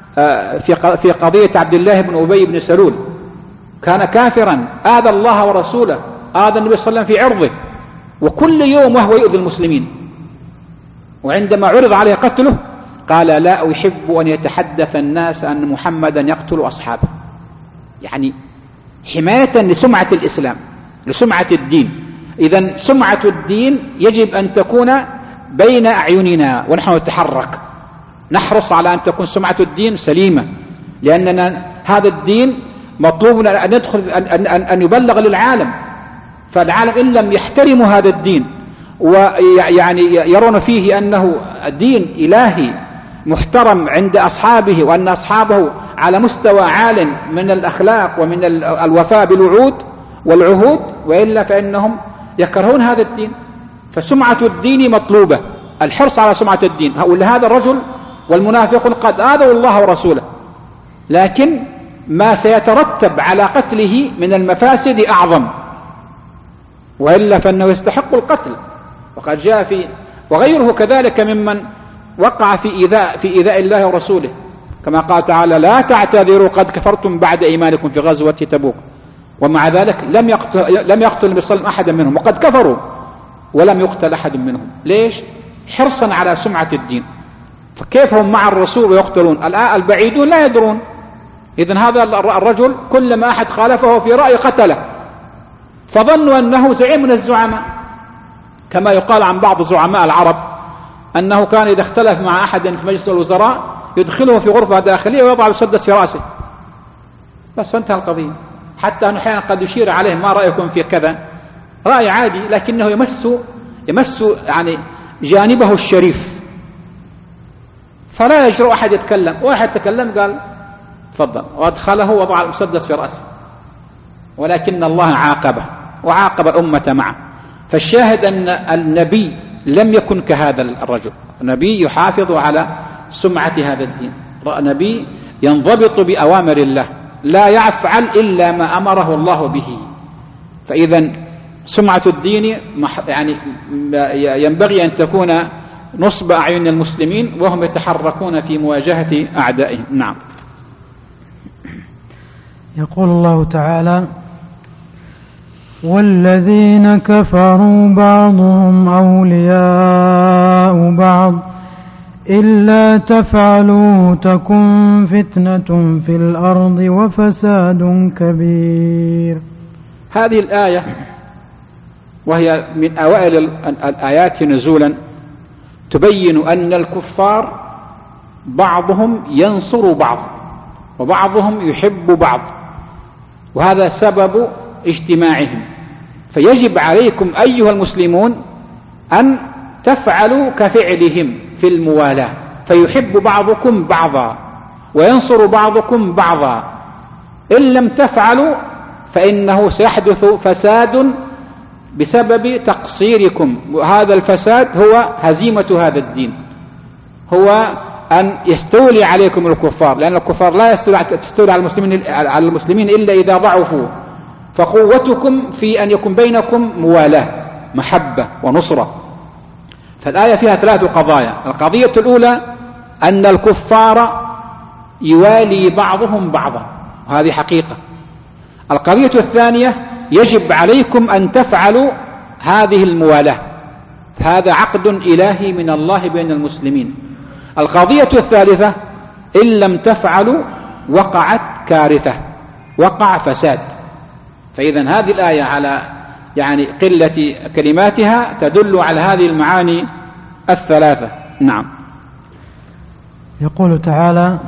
في قضية عبد الله بن أبي بن سلول كان كافرا، آذى الله ورسوله، آذى النبي صلى الله عليه وسلم في عرضه، وكل يوم وهو يؤذي المسلمين، وعندما عرض عليه قتله قال لا أحب أن يتحدث الناس أن محمدا يقتل أصحابه، يعني حماية لسمعة الإسلام لسمعة الدين. إذن سمعة الدين يجب أن تكون بين أعيننا ونحن نتحرك، نحرص على أن تكون سمعة الدين سليمة، لأننا هذا الدين مطلوب أن يدخل أن يبلغ للعالم. فالعالم إن لم يحترموا هذا الدين ويعني يرون فيه أنه دين إلهي محترم عند أصحابه، وأن أصحابه على مستوى عال من الأخلاق ومن الوفاء بالوعود والعهود، وإلا فإنهم يكرهون هذا الدين. فسمعة الدين مطلوبة، الحرص على سمعة الدين. هذا الرجل والمنافقون قد آذوا الله ورسوله، لكن ما سيترتب على قتله من المفاسد أعظم، وإلا فإنه يستحق القتل. وقد جاء وغيره كذلك ممن وقع في إيذاء الله ورسوله، كما قال تعالى: لا تعتذروا قد كفرتم بعد إيمانكم في غزوة تبوك. ومع ذلك لم يقتل النبي صلى الله عليه وسلم أحدا منهم، وقد كفروا ولم يقتل أحد منهم. ليش؟ حرصا على سمعة الدين. فكيف هم مع الرسول ويقتلون؟ البعيدون لا يدرون. إذن هذا الرجل كلما أحد خالفه في رأي قتله، فظنوا أنه زعيم من الزعماء، كما يقال عن بعض زعماء العرب أنه كان إذا اختلف مع أحد في مجلس الوزراء يدخله في غرفة داخلية ويضع المسدس في رأسه، بس انتهى القضية. حتى أنه أحيانا قد يشير عليه: ما رأيكم في كذا؟ رأي عادي، لكنه يمس يعني جانبه الشريف، فلا يجرؤ أحد يتكلم. واحد تكلم قال: تفضل، وأدخله وضع المسدس في رأسه. ولكن الله عاقبه وعاقب الأمة معه. فالشاهد أن النبي لم يكن كهذا الرجل، نبي يحافظ على سمعة هذا الدين، نبي ينضبط بأوامر الله، لا يفعل إلا ما أمره الله به. فإذا سمعة الدين يعني ينبغي أن تكون نصب أعين المسلمين وهم يتحركون في مواجهة أعدائهم. نعم. يقول الله تعالى: والذين كفروا بعضهم أولياء بعض إلا تفعلوا تكن فتنة في الأرض وفساد كبير. هذه الآية وهي من أوائل الآيات نزولا تبين أن الكفار بعضهم ينصر بعض وبعضهم يحب بعض، وهذا سبب اجتماعهم. فيجب عليكم أيها المسلمون أن تفعلوا كفعلهم في الموالاة، فيحب بعضكم بعضا وينصر بعضكم بعضا. إن لم تفعلوا فإنه سيحدث فساد بسبب تقصيركم، وهذا الفساد هو هزيمة هذا الدين، هو أن يستولي عليكم الكفار، لأن الكفار لا تستولي على المسلمين إلا إذا ضعفوا. فقوتكم في أن يكون بينكم موالاه، محبة ونصرة. فالآية فيها 3 قضايا. القضية الأولى أن الكفار يوالي بعضهم بعضا، وهذه حقيقة. القضية الثانية يجب عليكم أن تفعلوا هذه الموالاة، هذا عقد إلهي من الله بين المسلمين. القضية الثالثة: إن لم تفعلوا وقعت كارثة، وقع فساد. فإذا هذه الآية على يعني قلة كلماتها تدل على هذه المعاني الثلاثة. نعم. يقول تعالى: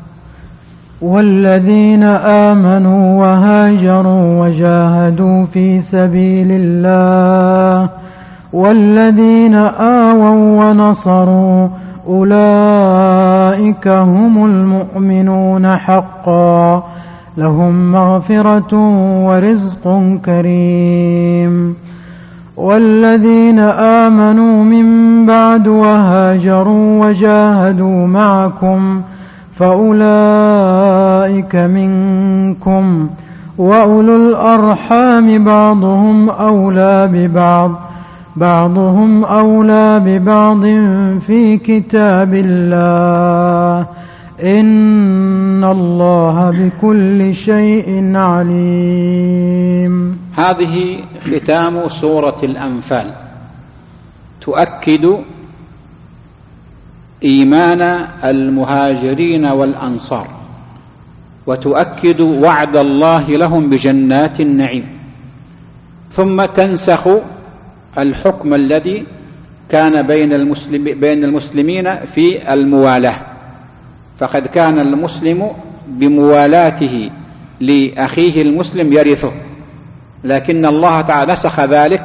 والذين آمنوا وهاجروا وجاهدوا في سبيل الله والذين آووا ونصروا أولئك هم المؤمنون حقا لهم مغفرة ورزق كريم. والذين آمنوا من بعد وهاجروا وجاهدوا معكم فأولئك منكم وأولو الأرحام بعضهم أولى ببعض في كتاب الله إن الله بكل شيء عليم. هذه ختام سورة الأنفال، تؤكد إيمان المهاجرين والأنصار، وتؤكد وعد الله لهم بجنات النعيم، ثم تنسخ الحكم الذي كان بين المسلمين في الموالاة. فقد كان المسلم بموالاته لأخيه المسلم يرثه، لكن الله تعالى نسخ ذلك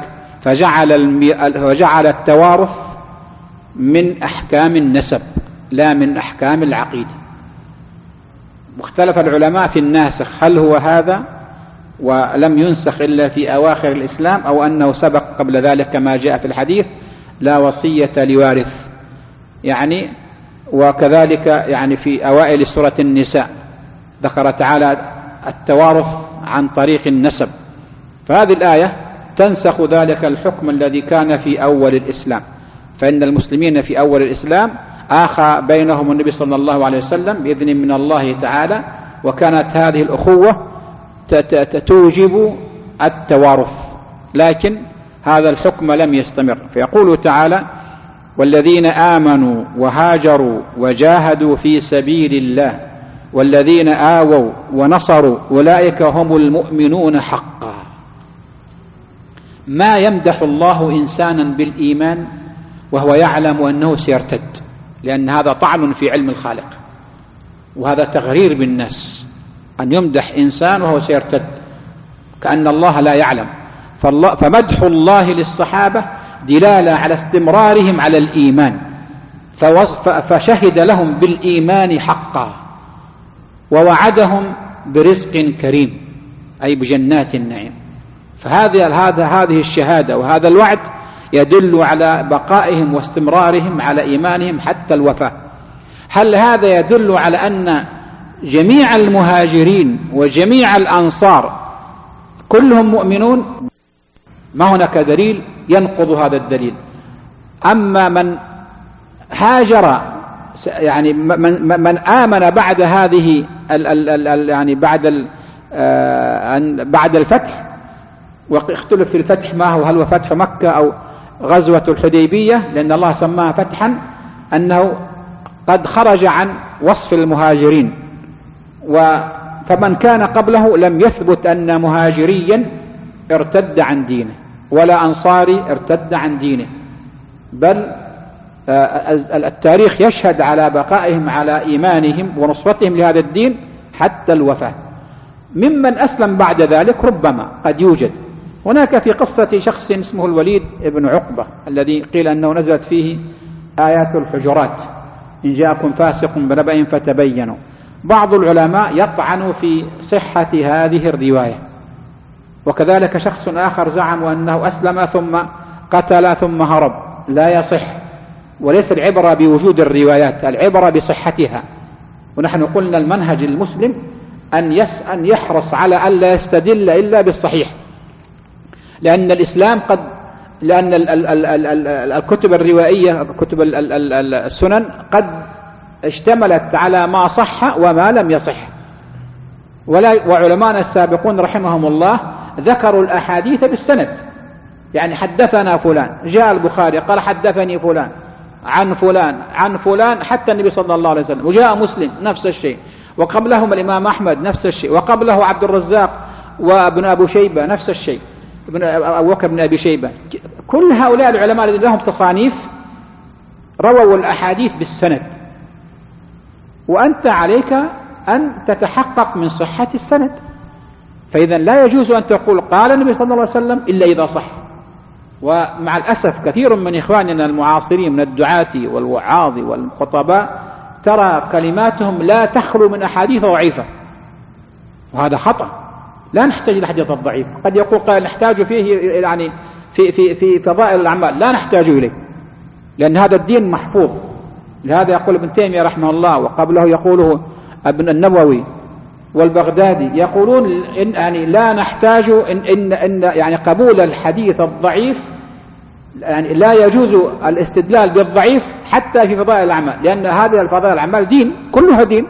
فجعل التوارث من أحكام النسب لا من أحكام العقيدة. واختلف العلماء في الناسخ، هل هو هذا ولم ينسخ إلا في أواخر الإسلام، أو أنه سبق قبل ذلك كما جاء في الحديث: لا وصية لوارث. يعني وكذلك يعني في أوائل سورة النساء ذكر تعالى التوارث عن طريق النسب. فهذه الآية تنسخ ذلك الحكم الذي كان في أول الإسلام. فإن المسلمين في أول الإسلام آخى بينهم النبي صلى الله عليه وسلم بإذن من الله تعالى، وكانت هذه الأخوة توجب التوارث، لكن هذا الحكم لم يستمر. فيقول تعالى: والذين آمنوا وهاجروا وجاهدوا في سبيل الله والذين آووا ونصروا أولئك هم المؤمنون حقا. ما يمدح الله إنسانا بالإيمان وهو يعلم أنه سيرتد، لأن هذا طعن في علم الخالق، وهذا تغرير بالناس أن يمدح إنسان وهو سيرتد كأن الله لا يعلم. فمدح الله للصحابة دلالة على استمرارهم على الإيمان، فشهد لهم بالإيمان حقا، ووعدهم برزق كريم أي بجنات النعيم. هذه الشهادة وهذا الوعد يدل على بقائهم واستمرارهم على إيمانهم حتى الوفاة. هل هذا يدل على أن جميع المهاجرين وجميع الأنصار كلهم مؤمنون؟ ما هناك دليل ينقض هذا الدليل. أما من هاجر، يعني من آمن بعد هذه يعني بعد الفتح، واختلف في الفتح ما هو، هل هو فتح مكة أو غزوة الحديبية، لأن الله سماها فتحا، أنه قد خرج عن وصف المهاجرين. فمن كان قبله لم يثبت أن مهاجريا ارتد عن دينه ولا أنصاري ارتد عن دينه، بل التاريخ يشهد على بقائهم على إيمانهم ونصرتهم لهذا الدين حتى الوفاة. ممن أسلم بعد ذلك ربما قد يوجد. هناك في قصة شخص اسمه الوليد بن عقبة الذي قيل أنه نزلت فيه آيات الحجرات: إن جاءكم فاسق بنبأ فتبينوا. بعض العلماء يطعن في صحة هذه الرواية، وكذلك شخص آخر زعم أنه أسلم ثم قتل ثم هرب. لا يصح، وليس العبرة بوجود الروايات، العبرة بصحتها. ونحن قلنا المنهج المسلم أن يحرص على أن لا يستدل إلا بالصحيح، لأن الإسلام لأن الكتب الروائية، كتب السنن قد اشتملت على ما صح وما لم يصح. وعلماءنا السابقون رحمهم الله ذكروا الأحاديث بالسند، يعني حدثنا فلان، جاء البخاري قال حدثني فلان عن فلان عن فلان حتى النبي صلى الله عليه وسلم، وجاء مسلم نفس الشيء، وقبلهم الإمام أحمد نفس الشيء، وقبله عبد الرزاق وابن أبو شيبة نفس الشيء، أبو بكر بن أبي شيبة. كل هؤلاء العلماء الذين لهم تصانيف رووا الأحاديث بالسند، وأنت عليك أن تتحقق من صحة السند. فإذا لا يجوز أن تقول قال النبي صلى الله عليه وسلم إلا إذا صح. ومع الأسف كثير من إخواننا المعاصرين من الدعاة والوعاظ والخطباء ترى كلماتهم لا تخلو من أحاديث ضعيفة، وهذا خطأ. لا نحتاج إلى الحديث الضعيف. قد يقول قائل نحتاج فيه يعني في فضائل الأعمال، لا نحتاج إليه، لأن هذا الدين محفوظ. لهذا يقول ابن تيمية رحمه الله، وقبله يقوله ابن النووي والبغدادي، يقولون يعني لا نحتاج إن يعني قبول الحديث الضعيف، يعني لا يجوز الاستدلال بالضعيف حتى في فضائل الأعمال، لأن هذه الفضائل الأعمال دين، كلها دين.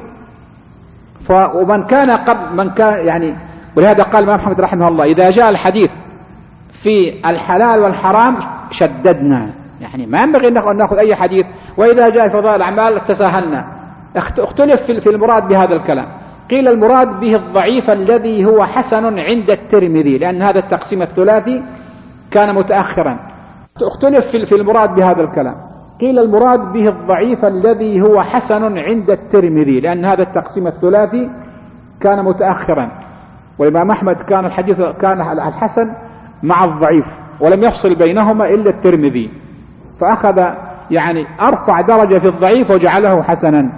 ومن كان يعني، ولهذا قال الإمام أحمد رحمه الله: إذا جاء الحديث في الحلال والحرام شددنا، يعني ما ينبغي أن نأخذ أي حديث، وإذا جاء فضائل الأعمال تساهلنا. اختلف في المراد بهذا الكلام. قيل المراد به الضعيف الذي هو حسن عند الترمذي، لأن هذا التقسيم الثلاثي كان متأخرا. اختلف في المراد بهذا الكلام. قيل المراد به الضعيف الذي هو حسن عند الترمذي، لأن هذا التقسيم الثلاثي كان متأخرا. والإمام أحمد كان الحسن مع الضعيف، ولم يفصل بينهما إلا الترمذي، فأخذ يعني أرفع درجة في الضعيف وجعله حسنا،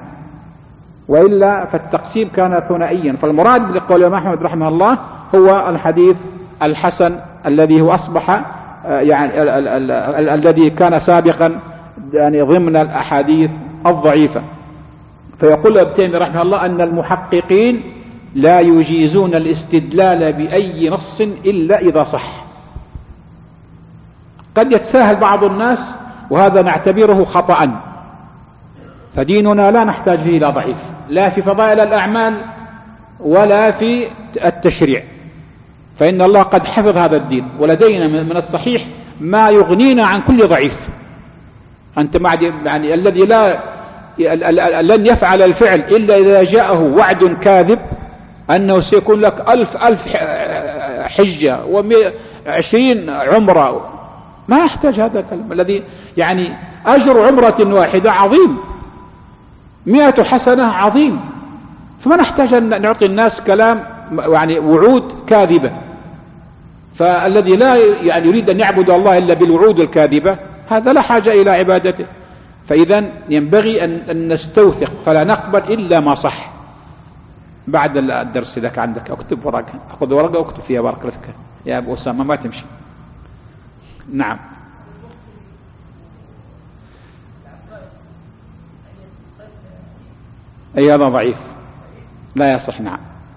وإلا فالتقسيم كان ثنائيا. فالمراد بقول الإمام أحمد رحمه الله هو الحديث الحسن الذي هو أصبح يعني الذي كان سابقا يعني ضمن الأحاديث الضعيفة. فيقول ابن تيمية رحمه الله أن المحققين لا يجيزون الاستدلال بأي نص إلا إذا صح. قد يتساهل بعض الناس، وهذا نعتبره خطأ، فديننا لا نحتاج فيه إلى ضعيف، لا في فضائل الأعمال ولا في التشريع، فإن الله قد حفظ هذا الدين، ولدينا من الصحيح ما يغنينا عن كل ضعيف. أنت يعني الذي لن يفعل الفعل إلا إذا جاءه وعد كاذب أنه سيكون لك 1000 حجة و20 عمرة، ما يحتاج هذا الكلام. الذي يعني أجر عمرة واحدة عظيم، 100 حسنة عظيم، فما نحتاج أن نعطي الناس كلام يعني وعود كاذبة. فالذي لا يعني يريد أن يعبد الله إلا بالوعود الكاذبة هذا لا حاجة إلى عبادته. فإذا ينبغي أن نستوثق فلا نقبل إلا ما صح. بعد الدرس إذا كان عندك اكتب ورقة، أخذ ورقة واكتب فيها بارك الله فيك يا أبو أسامة، ما تمشي. نعم. أي هذا ضعيف لا يصح. نعم.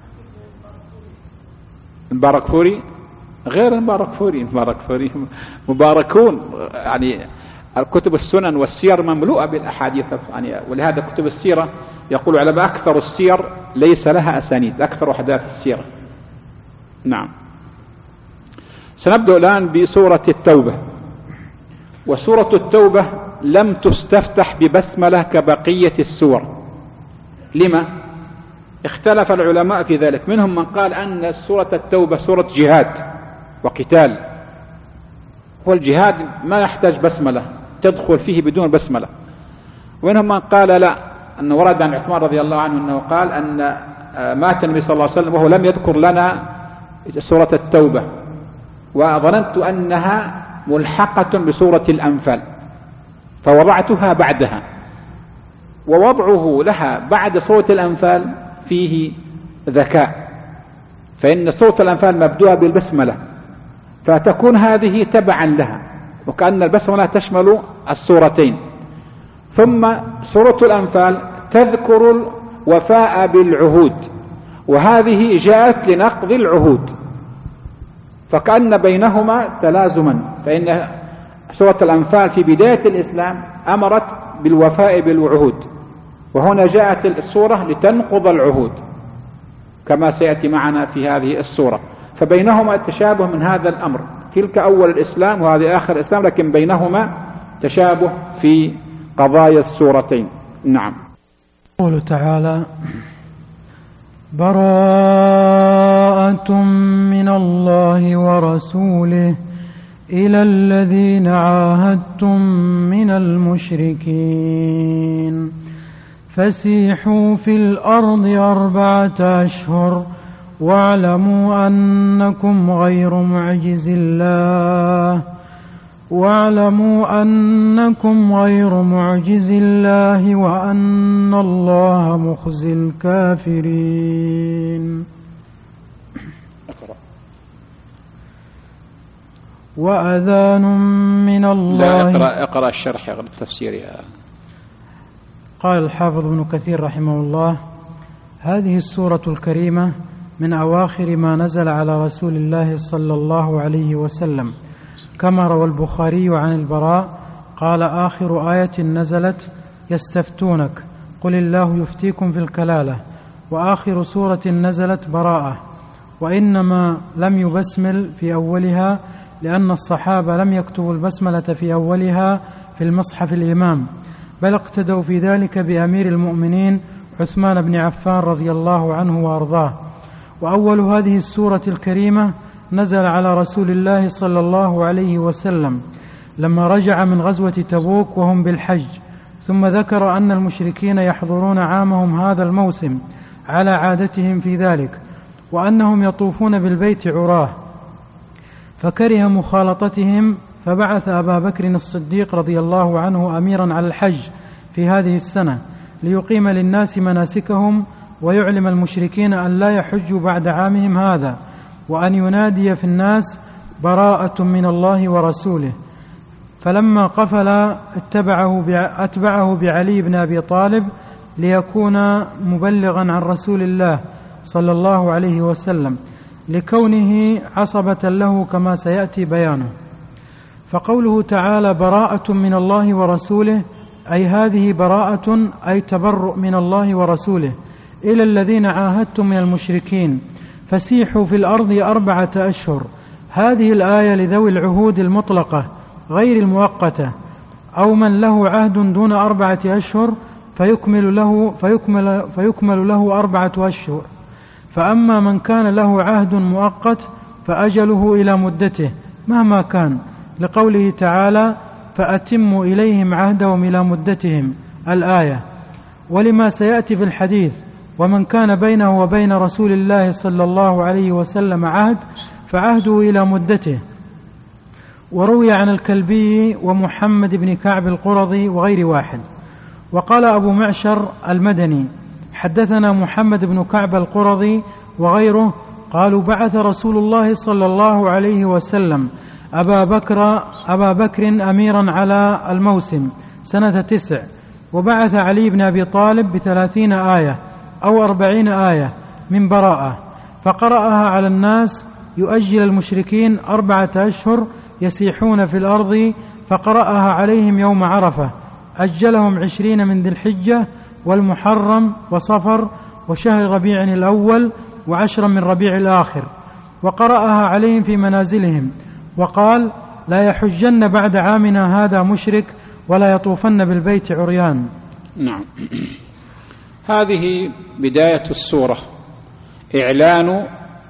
المباركفوري غير المباركفوري، مباركون يعني الكتب السنن والسير مملوءة بالأحاديث يعني، ولهذا كتب السيرة يقول على أكثر السير ليس لها أسانيد، أكثر أحداث السيرة. نعم. سنبدأ الآن بسورة التوبة. وسورة التوبة لم تستفتح ببسملة كبقية السور. لما؟ اختلف العلماء في ذلك، منهم من قال أن سورة التوبة سورة جهاد وقتال، والجهاد ما يحتاج بسملة، تدخل فيه بدون بسملة. ومنهم من قال لا، أنه ورد عن عثمان رضي الله عنه أنه قال أن مات النبي صلى الله عليه وسلم وهو لم يذكر لنا سورة التوبة، وظننت أنها ملحقة بسورة الأنفال فوضعتها بعدها. ووضعه لها بعد سورة الأنفال فيه ذكاء، فإن سورة الأنفال مبدوءة بالبسملة، فتكون هذه تبعا لها، وكأن البسملة تشمل السورتين. ثم سورة الأنفال تذكر الوفاء بالعهود، وهذه جاءت لنقض العهود، فكأن بينهما تلازما، فإن سورة الأنفال في بداية الإسلام أمرت بالوفاء بالعهود، وهنا جاءت السورة لتنقض العهود كما سيأتي معنا في هذه السورة. فبينهما تشابه من هذا الأمر، تلك أول الإسلام وهذه آخر الإسلام، لكن بينهما تشابه في قضايا السورتين. نعم. قوله تعالى: براءة من الله ورسوله إلى الذين عاهدتم من المشركين فسيحوا في الأرض 4 أشهر واعلموا أنكم غير معجز الله وأن الله مخزي الكافرين. وأذان من الله. لا اقرأ الشرح غير التفسير. قال الحافظ ابن كثير رحمه الله: هذه السورة الكريمة من أواخر ما نزل على رسول الله صلى الله عليه وسلم، كما روى البخاري عن البراء قال: آخر آية نزلت يستفتونك قل الله يفتيكم في الكلالة، وآخر سورة نزلت براءة. وإنما لم يبسمل في أولها لأن الصحابة لم يكتبوا البسملة في أولها في المصحف الإمام، بل اقتدوا في ذلك بأمير المؤمنين عثمان بن عفان رضي الله عنه وأرضاه. وأول هذه السورة الكريمة نزل على رسول الله صلى الله عليه وسلم لما رجع من غزوة تبوك وهم بالحج، ثم ذكر أن المشركين يحضرون عامهم هذا الموسم على عادتهم في ذلك، وأنهم يطوفون بالبيت عراه، فكره مخالطتهم، فبعث أبا بكر الصديق رضي الله عنه أميرا على الحج في هذه السنة ليقيم للناس مناسكهم ويعلم المشركين أن لا يحجوا بعد عامهم هذا، وأن ينادي في الناس براءة من الله ورسوله. فلما قفل أتبعه بعلي بن أبي طالب ليكون مبلغا عن رسول الله صلى الله عليه وسلم لكونه عصبة له كما سيأتي بيانه. فقوله تعالى براءة من الله ورسوله أي هذه براءة أي تبرؤ من الله ورسوله إلى الذين عاهدتم من المشركين فسيحوا في الأرض 4 أشهر. هذه الآية لذوي العهود المطلقة غير المؤقتة، أو من له عهد دون 4 أشهر فيكمل له 4 أشهر. فأما من كان له عهد مؤقت فأجله إلى مدته مهما كان، لقوله تعالى فأتموا إليهم عهدهم إلى مدتهم الآية. ولما سيأتي في الحديث ومن كان بينه وبين رسول الله صلى الله عليه وسلم عهد فعهده إلى مدته. وروي عن الكلبي ومحمد بن كعب القرظي وغير واحد. وقال أبو معشر المدني حدثنا محمد بن كعب القرظي وغيره قالوا بعث رسول الله صلى الله عليه وسلم أبا بكر أميرا على الموسم سنة 9، وبعث علي بن أبي طالب ب30 آية أو 40 آية من براءة فقرأها على الناس يؤجل المشركين 4 أشهر يسيحون في الأرض، فقرأها عليهم يوم عرفة أجلهم 20 من ذي الحجة والمحرم وصفر وشهر ربيع الأول و10 من ربيع الآخر، وقرأها عليهم في منازلهم وقال لا يحجن بعد عامنا هذا مشرك ولا يطوفن بالبيت عريان. نعم، هذه بداية السورة، إعلان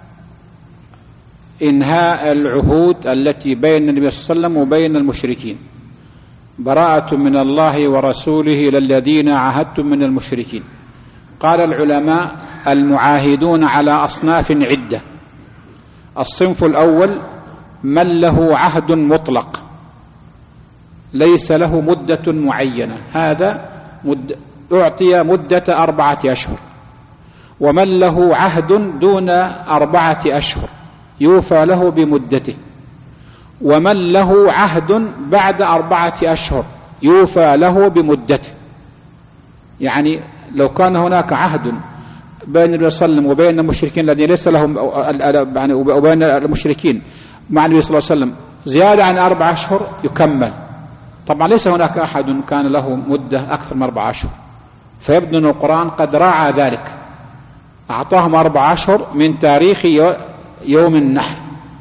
إنهاء العهود التي بين النبي صلى الله عليه وسلم وبين المشركين، براءة من الله ورسوله للذين عاهدتم من المشركين. قال العلماء المعاهدون على أصناف عدة. الصنف الأول من له عهد مطلق ليس له مدة معينة، هذا أعطي مدة 4 أشهر. ومن له عهد دون 4 أشهر يوفى له بمدته. ومن له عهد بعد 4 أشهر يوفى له بمدته. يعني لو كان هناك عهد بين النبي صلى الله عليه وسلم وبين المشركين الذين ليس لهم يعني وبين المشركين مع النبي صلى الله عليه وسلم زيادة عن 4 أشهر يكمل. طبعا ليس هناك أحد كان له مدة أكثر من 4 أشهر، فيبدو أن القرآن قد راعى ذلك، أعطاهم 4 أشهر من تاريخ يوم النحر،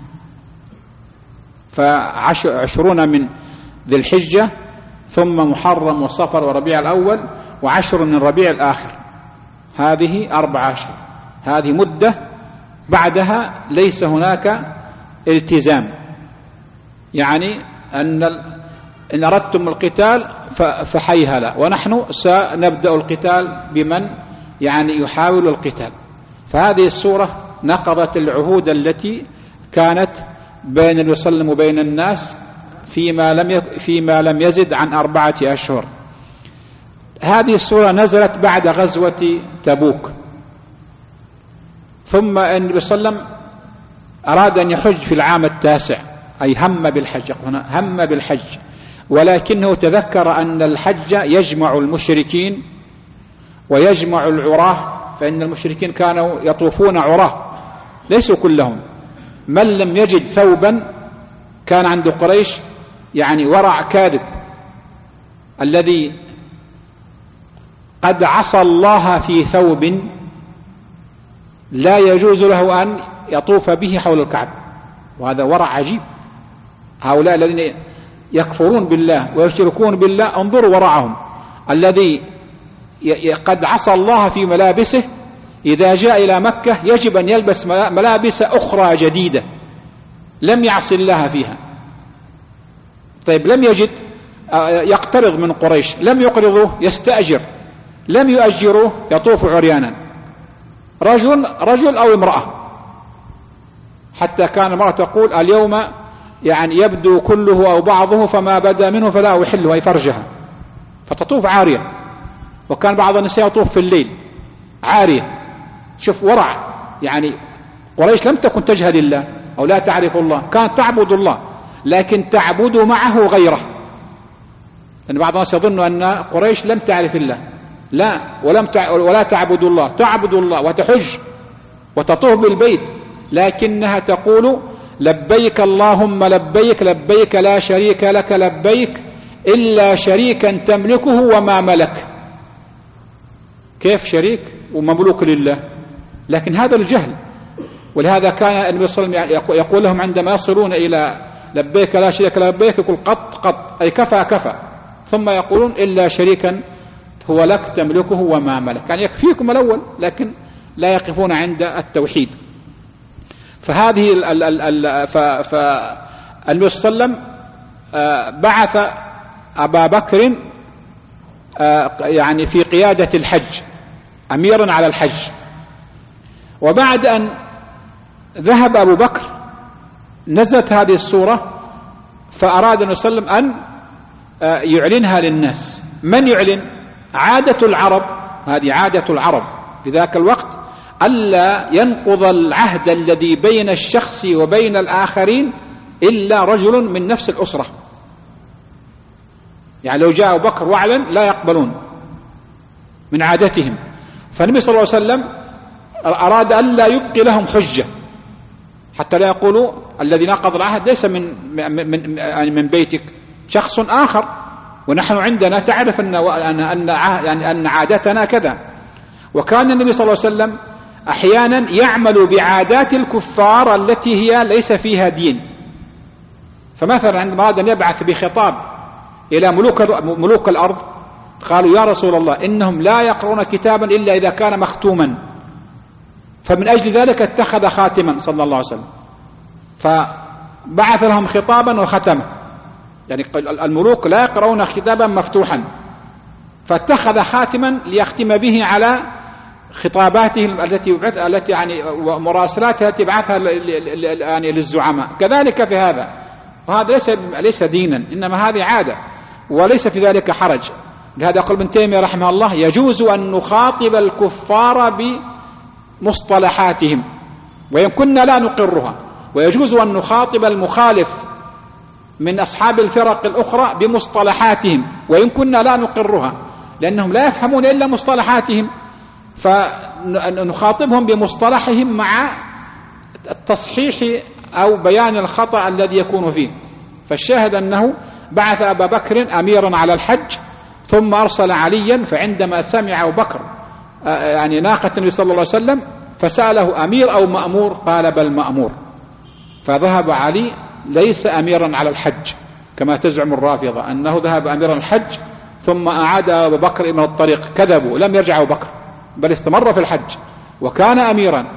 ف20 من ذي الحجة ثم محرم وصفر وربيع الأول و10 من ربيع الآخر، هذه 4 أشهر. هذه مدة بعدها ليس هناك التزام، يعني إن أردتم القتال فحيهلا، ونحن سنبدأ القتال بمن يعني يحاول القتال. فهذه السورة نقضت العهود التي كانت بين النبي صلى الله عليه وسلم وبين الناس فيما لم يزد عن 4 أشهر. هذه السورة نزلت بعد غزوة تبوك، ثم النبي صلى الله عليه وسلم أراد أن يحج في العام 9، أي هم بالحج، هنا هم بالحج، ولكنه تذكر أن الحج يجمع المشركين ويجمع العراه، فإن المشركين كانوا يطوفون عراه ليسوا كلهم. من لم يجد ثوبا كان عند قريش يعني ورع كاذب الذي قد عصى الله في ثوب لا يجوز له أن يطوف به حول الكعبة، وهذا ورع عجيب. هؤلاء الذين يكفرون بالله ويشركون بالله انظروا ورعهم، الذي قد عصى الله في ملابسه إذا جاء إلى مكة يجب أن يلبس ملابس أخرى جديدة لم يعص الله فيها. طيب لم يجد يقترض من قريش، لم يقرضوه يستأجر، لم يؤجروه يطوف عريانا، رجل أو امرأة، حتى كان المرأة تقول اليوم يعني يبدو كله أو بعضه فما بدا منه فلا أحله، أي فرجها، فتطوف عارية. وكان بعض النساء يطوف في الليل عارية. شوف ورع، يعني قريش لم تكن تجهل الله أو لا تعرف الله، كانت تعبد الله لكن تعبد معه غيره. لأن بعض الناس يظن أن قريش لم تعرف الله، لا، ولا تعبد الله، تعبد الله وتحج وتطوف بالبيت، لكنها تقول لبيك اللهم لبيك، لبيك لا شريك لك لبيك، إلا شريكا تملكه وما ملك. كيف شريك ومملوك لله؟ لكن هذا الجهل. ولهذا كان النبي صلى الله عليه وسلم يقول لهم عندما يصلون إلى لبيك لا شريك لبيك يقول قط قط، أي كفى كفى، ثم يقولون إلا شريكا هو لك تملكه وما ملك، يعني يكفيكم الأول، لكن لا يقفون عند التوحيد. فهذه فالنبي صلى الله عليه وسلم بعث أبا بكر يعني في قيادة الحج، أميرا على الحج. وبعد أن ذهب أبو بكر نزلت هذه السورة، فأراد النبي صلى الله عليه وسلم أن يعلنها للناس. من يعلن؟ عادة العرب، هذه عادة العرب في ذاك الوقت، ألا ينقض العهد الذي بين الشخص وبين الآخرين إلا رجل من نفس الأسرة. يعني لو جاء أبو بكر وأعلن لا يقبلون، من عادتهم. فالنبي صلى الله عليه وسلم أراد ألا يبقي لهم حجة، حتى لا يقولوا الذي نقض العهد ليس من بيتك، شخص آخر، ونحن عندنا تعرف أن عادتنا كذا. وكان النبي صلى الله عليه وسلم أحيانا يعمل بعادات الكفار التي هي ليس فيها دين. فمثلا عندما أراد أن يبعث بخطاب إلى ملوك الأرض، قالوا يا رسول الله إنهم لا يقرؤون كتابا إلا إذا كان مختوما، فمن أجل ذلك اتخذ خاتما صلى الله عليه وسلم، فبعث لهم خطابا وختمه. يعني الملوك لا يقرؤون كتابا مفتوحا، فاتخذ خاتما ليختم به على خطاباته التي يعني مراسلاته التي بعثها يعني للزعماء. كذلك في هذا، وهذا ليس دينا، إنما هذه عادة وليس في ذلك حرج. لهذا يقول ابن تيمية رحمه الله يجوز أن نخاطب الكفار بمصطلحاتهم وإن كنا لا نقرها، ويجوز أن نخاطب المخالف من أصحاب الفرق الأخرى بمصطلحاتهم وإن كنا لا نقرها، لأنهم لا يفهمون إلا مصطلحاتهم، فنخاطبهم بمصطلحهم مع التصحيح أو بيان الخطأ الذي يكون فيه. فالشاهد أنه بعث أبا بكر أميرا على الحج، ثم أرسل عليا. فعندما سمع أبو بكر يعني ناقة النبي صلى الله عليه وسلم فسأله أمير أو مأمور؟ قال بل مأمور. فذهب علي ليس أميرا على الحج كما تزعم الرافضة أنه ذهب أميرا الحج ثم أعاد أبو بكر من الطريق. كذبوا، لم يرجع أبو بكر بل استمر في الحج وكان أميرا.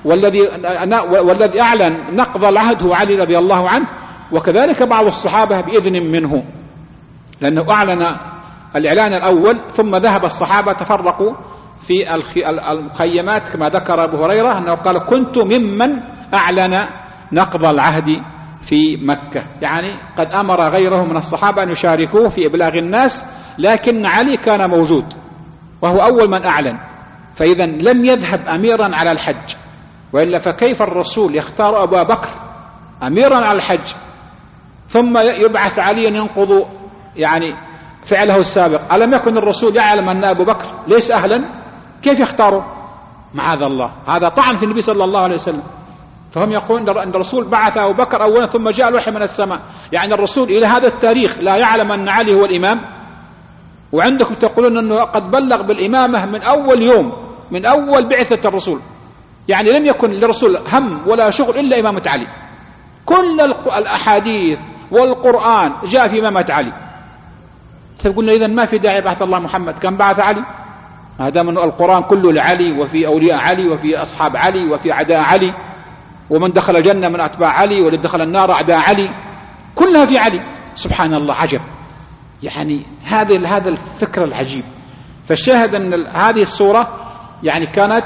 والذي أعلن نقض العهد هو علي رضي الله عنه، وكذلك بعض الصحابة بإذن منه، لأنه أعلن الإعلان الأول ثم ذهب الصحابة تفرقوا في المخيمات كما ذكر أبو هريرة أنه قال كنت ممن أعلن نقض العهد في مكة، يعني قد أمر غيره من الصحابة أن يشاركوه في إبلاغ الناس، لكن علي كان موجود وهو أول من أعلن. فإذا لم يذهب أميرا على الحج، وإلا فكيف الرسول يختار أبا بكر أميرا على الحج ثم يبعث عليا ينقض يعني فعله السابق؟ ألم يكن الرسول يعلم أن أبو بكر ليس أهلا؟ كيف يختاره؟ معاذ الله، هذا طعن في النبي صلى الله عليه وسلم. فهم يقولون أن الرسول بعث أبو بكر أولا ثم جاء الوحي من السماء، يعني الرسول إلى هذا التاريخ لا يعلم أن علي هو الإمام، وعندكم تقولون أنه قد بلغ بالإمامة من أول يوم، من أول بعثة الرسول. يعني لم يكن للرسول هم ولا شغل إلا إمامة علي، كل الأحاديث والقرآن جاء في إمامة علي. تقولنا إذن ما في داعي بعث الله محمد، كان بعث علي؟ هذا من القرآن كله لعلي، وفي أولياء علي، وفي أصحاب علي، وفي أعداء علي، ومن دخل الجنة من أتباع علي، والذي دخل النار أعداء علي، كلها في علي. سبحان الله، عجب. يعني هذا الفكر العجيب. فالشاهد أن هذه السورة يعني كانت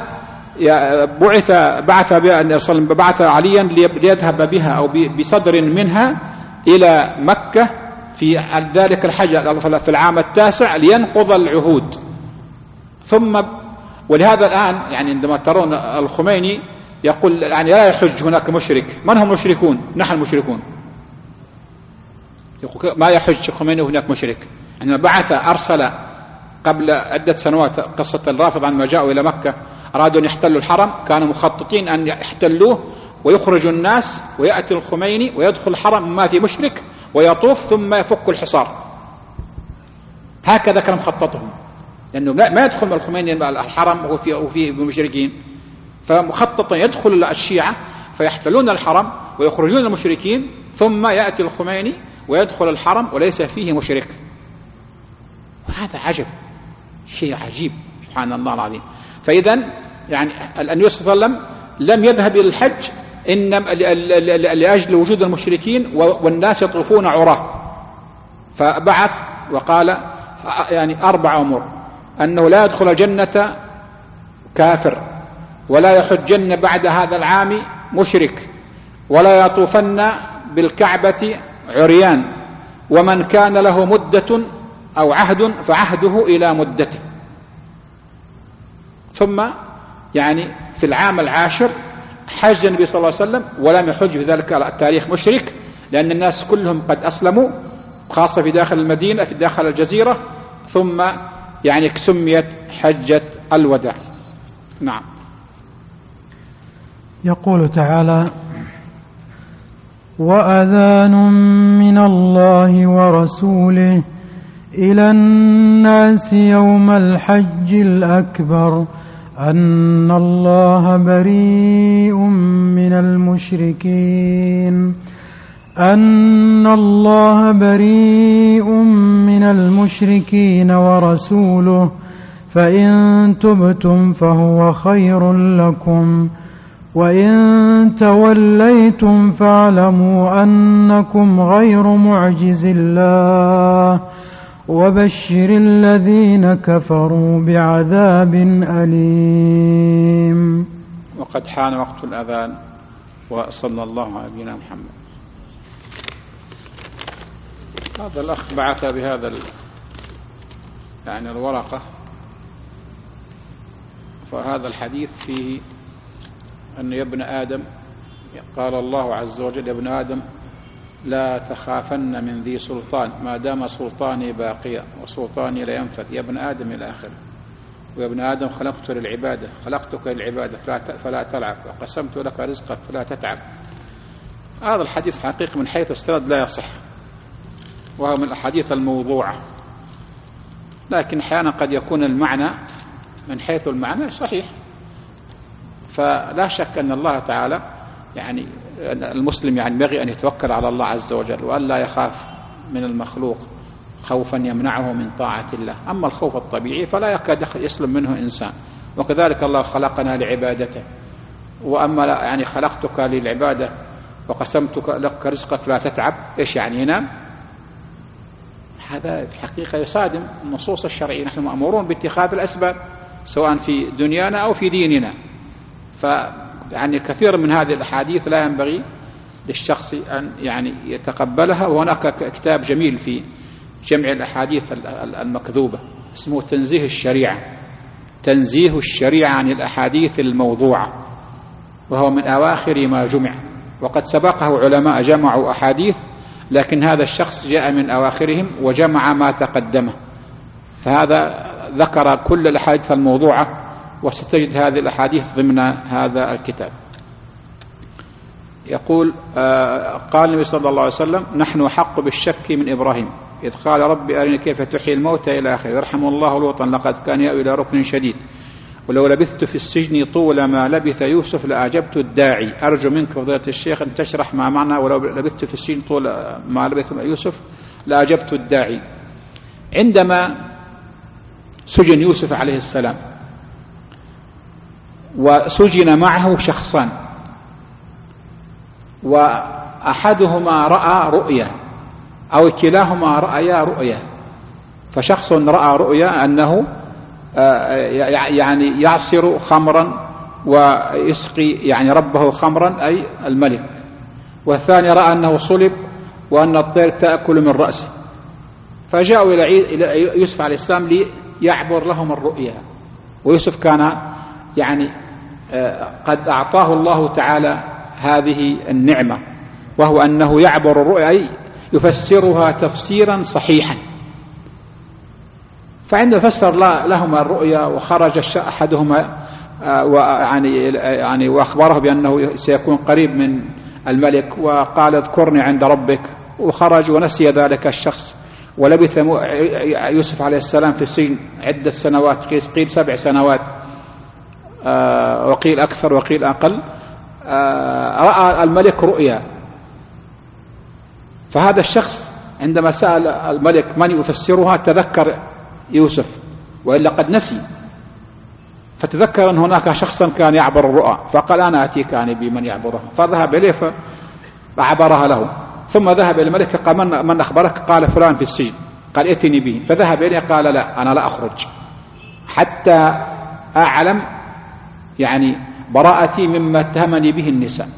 بعث عليا ليذهب بها أو بصدر منها إلى مكة في ذلك الحج في العام 9 لينقض العهود. ثم ولهذا الآن يعني عندما ترون الخميني يقول يعني لا يحج هناك مشرك. من هم المشركون؟ نحن المشركون. يقول ما يحج الخميني هناك مشرك. عندما بعث أرسل قبل عدة سنوات قصة الرافض عندما جاءوا إلى مكة أرادوا أن يحتلوا الحرم، كانوا مخططين أن يحتلوه ويخرجوا الناس، ويأتي الخميني ويدخل الحرم ما في مشرك ويطوف ثم يفك الحصار. هكذا كان مخططهم، لأنه ما يدخل الخميني الحرم وهو فيه مشركين، فمخططا يدخل الشيعة فيحتلون الحرم ويخرجون المشركين، ثم يأتي الخميني ويدخل الحرم وليس فيه مشرك. وهذا عجب، شيء عجيب، سبحان الله العظيم. فإذا يعني النبي صلى الله عليه وسلم لم يذهب إلى الحج إنما لأجل وجود المشركين والناس يطوفون عراه، فبعث وقال يعني 4 أمور: أنه لا يدخل الجنة كافر، ولا يحجن بعد هذا العام مشرك، ولا يطوفن بالكعبة عريان، ومن كان له مدة أو عهد فعهده إلى مدته. ثم يعني في العام 10 حج النبي صلى الله عليه وسلم، ولم يحج في ذلك التاريخ مشرك، لأن الناس كلهم قد أسلموا، خاصة في داخل المدينة في داخل الجزيرة، ثم يعني سميت حجة الوداع. نعم. يقول تعالى: وأذان من الله ورسوله إلى الناس يوم الحج الأكبر أن الله بريء من المشركين ورسوله، فإن تبتم فهو خير لكم، وإن توليتم فاعلموا أنكم غير معجز الله، وبشر الذين كفروا بعذاب أليم. وقد حان وقت الأذان، وصلى الله على نبينا محمد. هذا الأخ بعث بهذا يعني الورقة، فهذا الحديث فيه أن يا ابن آدم، قال الله عز وجل: يا ابن آدم لا تخافن من ذي سلطان ما دام سلطاني باقيا وسلطاني لا ينفذ، يا ابن آدم إلى آخره. ويا ابن آدم خلقتك للعبادة فلا تلعب، وقسمت لك رزقك فلا تتعب. هذا الحديث حقيقة من حيث السند لا يصح، وهو من الأحاديث الموضوعة، لكن أحيانا قد يكون المعنى من حيث المعنى صحيح. فلا شك أن الله تعالى يعني المسلم يعني ينبغي أن يتوكل على الله عز وجل، وأن لا يخاف من المخلوق خوفا يمنعه من طاعة الله. أما الخوف الطبيعي فلا يكاد يسلم منه إنسان، وكذلك الله خلقنا لعبادته. وأما يعني خلقتك للعبادة وقسمتك لك رزقك فلا تتعب، إيش يعني ينام؟ هذا في الحقيقة يصادم النصوص الشرعية. نحن مأمورون باتخاذ الأسباب سواء في دنيانا أو في ديننا. يعني كثير من هذه الأحاديث لا ينبغي للشخص أن يعني يتقبلها. وهناك كتاب جميل في جمع الأحاديث المكذوبة اسمه تنزيه الشريعة عن الأحاديث الموضوعة، وهو من أواخر ما جمع، وقد سبقه علماء جمعوا أحاديث، لكن هذا الشخص جاء من أواخرهم وجمع ما تقدمه. فهذا ذكر كل الأحاديث الموضوعة، وستجد هذه الأحاديث ضمن هذا الكتاب. يقول قال النبي صلى الله عليه وسلم: نحن أحق بالشك من إبراهيم إذ قال رب أرني كيف تحيي الموتى إلى آخره. يرحم الله لوطا لقد كان يأوي إلى ركن شديد، ولو لبثت في السجن طول ما لبث يوسف لأعجبت الداعي. أرجو منك فضيلة الشيخ أن تشرح ما معنى ولو لبثت في السجن طول ما لبث يوسف لأعجبت الداعي. عندما سجن يوسف عليه السلام وسجن معه شخصان، وأحدهما رأى رؤيا أو كلاهما رأيا رؤيا. فشخص رأى رؤيا أنه يعني يعصر خمرا ويسقي يعني ربه خمرا أي الملك، والثاني رأى أنه صلب وأن الطير تأكل من رأسه. فجاءوا إلى يوسف عليه السلام ليعبر لهم الرؤيا، ويوسف كان يعني قد أعطاه الله تعالى هذه النعمة، وهو أنه يعبر الرؤيا أي يفسرها تفسيرا صحيحا. فعندما فسر لهما الرؤيا وخرج أحدهما يعني وأخبره بأنه سيكون قريب من الملك، وقال اذكرني عند ربك، وخرج ونسي ذلك الشخص ولبث يوسف عليه السلام في السجن عدة سنوات، قيل 7 سنوات، وقيل أكثر وقيل أقل. رأى الملك رؤيا، فهذا الشخص عندما سأل الملك من يفسرها تذكر يوسف، وإلا قد نسي، فتذكر أن هناك شخصا كان يعبر الرؤى، فقال أنا أتيك بمن يعبرها، فذهب إليه فعبرها له. ثم ذهب إلى الملك قال من أخبرك؟ قال فلان في السجن، قال ائتني به. فذهب إليه قال لا، أنا لا أخرج حتى أعلم يعني براءتي مما اتهمني به النساء.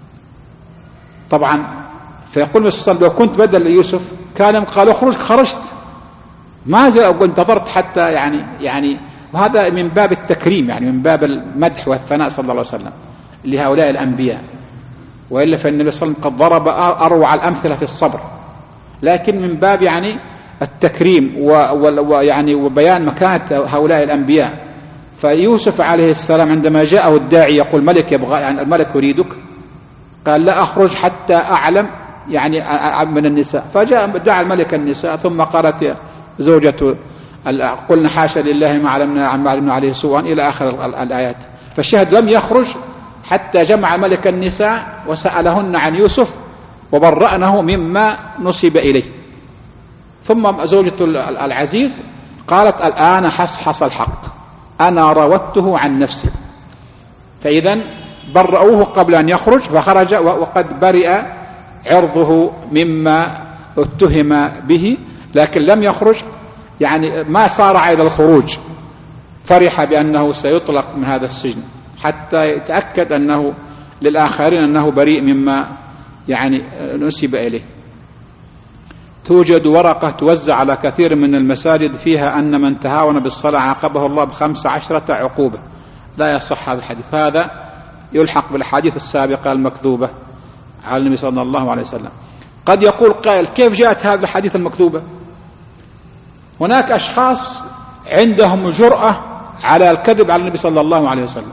طبعا فيقول النبي صلى الله عليه وسلم لو كنت بدل يوسف كان قال اخرج، خرجت، ما انتظرت حتى يعني وهذا من باب التكريم، يعني من باب المدح والثناء صلى الله عليه وسلم لهؤلاء الأنبياء. وإلا فالنبي صلى الله عليه وسلم قد ضرب أروع الأمثلة في الصبر، لكن من باب يعني التكريم ويعني وبيان مكانة هؤلاء الأنبياء. فيوسف عليه السلام عندما جاءه الداعي يقول ملك يبغى، يعني الملك يريدك، قال لا أخرج حتى أعلم يعني من النساء. فجاء دعا الملك النساء، ثم قالت زوجته قلنا حاشا لله ما علمنا عليه سوءا إلى آخر الآيات. فالشاهد لم يخرج حتى جمع ملك النساء وسألهن عن يوسف وبرأنه مما نسب إليه. ثم زوجة العزيز قالت الآن حصل الحق، أنا راودته عن نفسي. فإذا برأوه قبل أن يخرج، فخرج وقد برئ عرضه مما اتهم به، لكن لم يخرج، يعني ما سارع إلى الخروج، فرح بأنه سيطلق من هذا السجن حتى يتأكد أنه للآخرين أنه بريء مما يعني نسب إليه. توجد ورقة توزع على كثير من المساجد فيها أن من تهاون بالصلاة عاقبه الله ب15 عقوبة. لا يصح هذا الحديث، هذا يلحق بالحديث السابقة المكذوبة على النبي صلى الله عليه وسلم. قد يقول قائل كيف جاءت هذه الحديث المكذوبة؟ هناك أشخاص عندهم جرأة على الكذب على النبي صلى الله عليه وسلم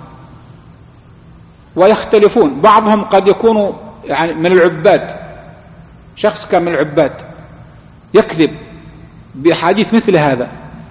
ويختلفون. بعضهم قد يكونوا يعني من العباد، شخص كان من العباد يكذب بحديث مثل هذا،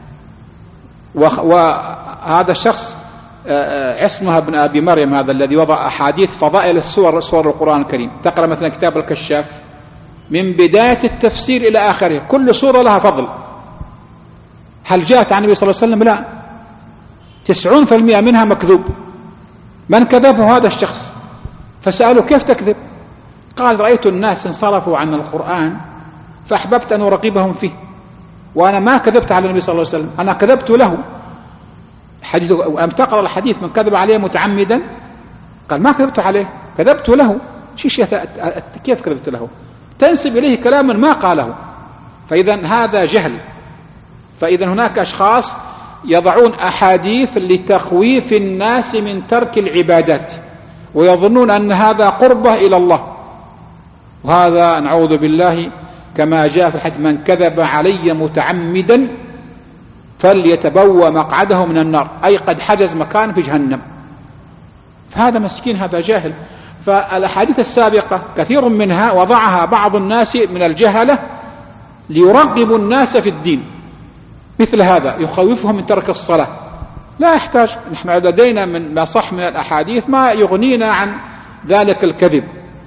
وهذا الشخص عصمها بن أبي مريم هذا الذي وضع أحاديث فضائل سور القرآن الكريم. تقرأ مثلا كتاب الكشاف من بداية التفسير إلى آخره، كل سورة لها فضل. هل جاءت عن النبي صلى الله عليه وسلم؟ لا، 90% منها مكذوب. من كذبه؟ هذا الشخص. فسألوا كيف تكذب؟ قال رأيت الناس انصرفوا عن القرآن فأحببت أن أراقبهم فيه، وأنا ما كذبت على النبي صلى الله عليه وسلم، أنا كذبت له. حديث أم تقرأ الحديث من كذب عليه متعمدا؟ قال ما كذبت عليه، كذبت له. كيف كذبت له؟ تنسب إليه كلاما ما قاله. فإذا هذا جهل. فإذا هناك أشخاص يضعون أحاديث لتخويف الناس من ترك العبادات، ويظنون أن هذا قربة إلى الله، وهذا نعوذ بالله كما جاء في الحديث من كذب علي متعمدا فليتبوأ مقعده من النار، أي قد حجز مكان في جهنم. فهذا مسكين، هذا جاهل. فالأحاديث السابقة كثير منها وضعها بعض الناس من الجهلة ليرغبوا الناس في الدين، مثل هذا يخوفهم من ترك الصلاة. لا يحتاج، نحن لدينا من ما صح من الأحاديث ما يغنينا عن ذلك الكذب.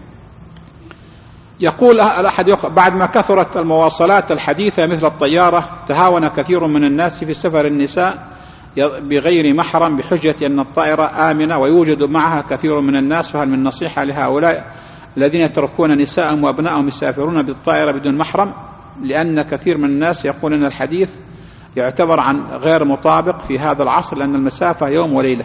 يقول الأحد بعد ما كثرت المواصلات الحديثة مثل الطيارة تهاون كثير من الناس في سفر النساء بغير محرم بحجة أن الطائرة آمنة ويوجد معها كثير من الناس. فهل من نصيحة لهؤلاء الذين يتركون نساءهم وأبنائهم يسافرون بالطائرة بدون محرم؟ لأن كثير من الناس يقول أن الحديث يعتبر عن غير مطابق في هذا العصر، لأن المسافة يوم وليلة.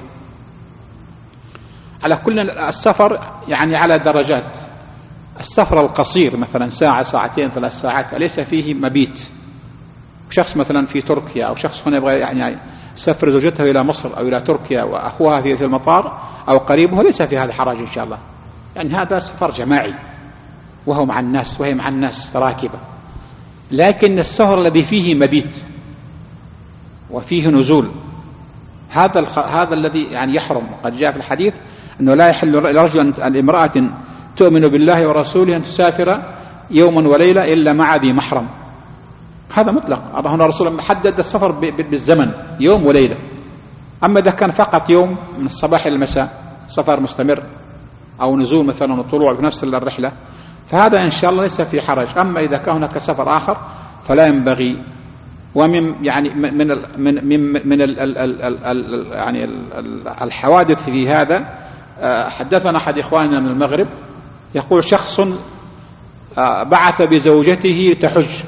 على كل السفر يعني على درجات. السفر القصير مثلا ساعة ساعتين 3 ساعات ليس فيه مبيت. شخص مثلا في تركيا أو شخص هنا يبغى يعني سفر زوجته إلى مصر أو إلى تركيا وأخوها في المطار أو قريبه، ليس في هذا حرج إن شاء الله، يعني هذا سفر جماعي وهو مع الناس وهي مع الناس راكبة. لكن السفر الذي فيه مبيت وفيه نزول هذا الذي يعني يحرم. قد جاء في الحديث أنه لا يحل لرجل أن امرأة تؤمن بالله ورسوله أن تسافر يوما وليلة إلا مع ذي محرم. هذا مطلق. هنا الرسول حدد السفر بالزمن يوم وليلة. أما إذا كان فقط يوم من الصباح إلى المساء سفر مستمر أو نزول مثلا وطلوع في نفس الرحلة فهذا إن شاء الله ليس في حرج. أما إذا كان هناك سفر آخر فلا ينبغي. ومن يعني من يعني الحوادث في هذا حدثنا أحد إخواننا من المغرب يقول شخص بعث بزوجته تحج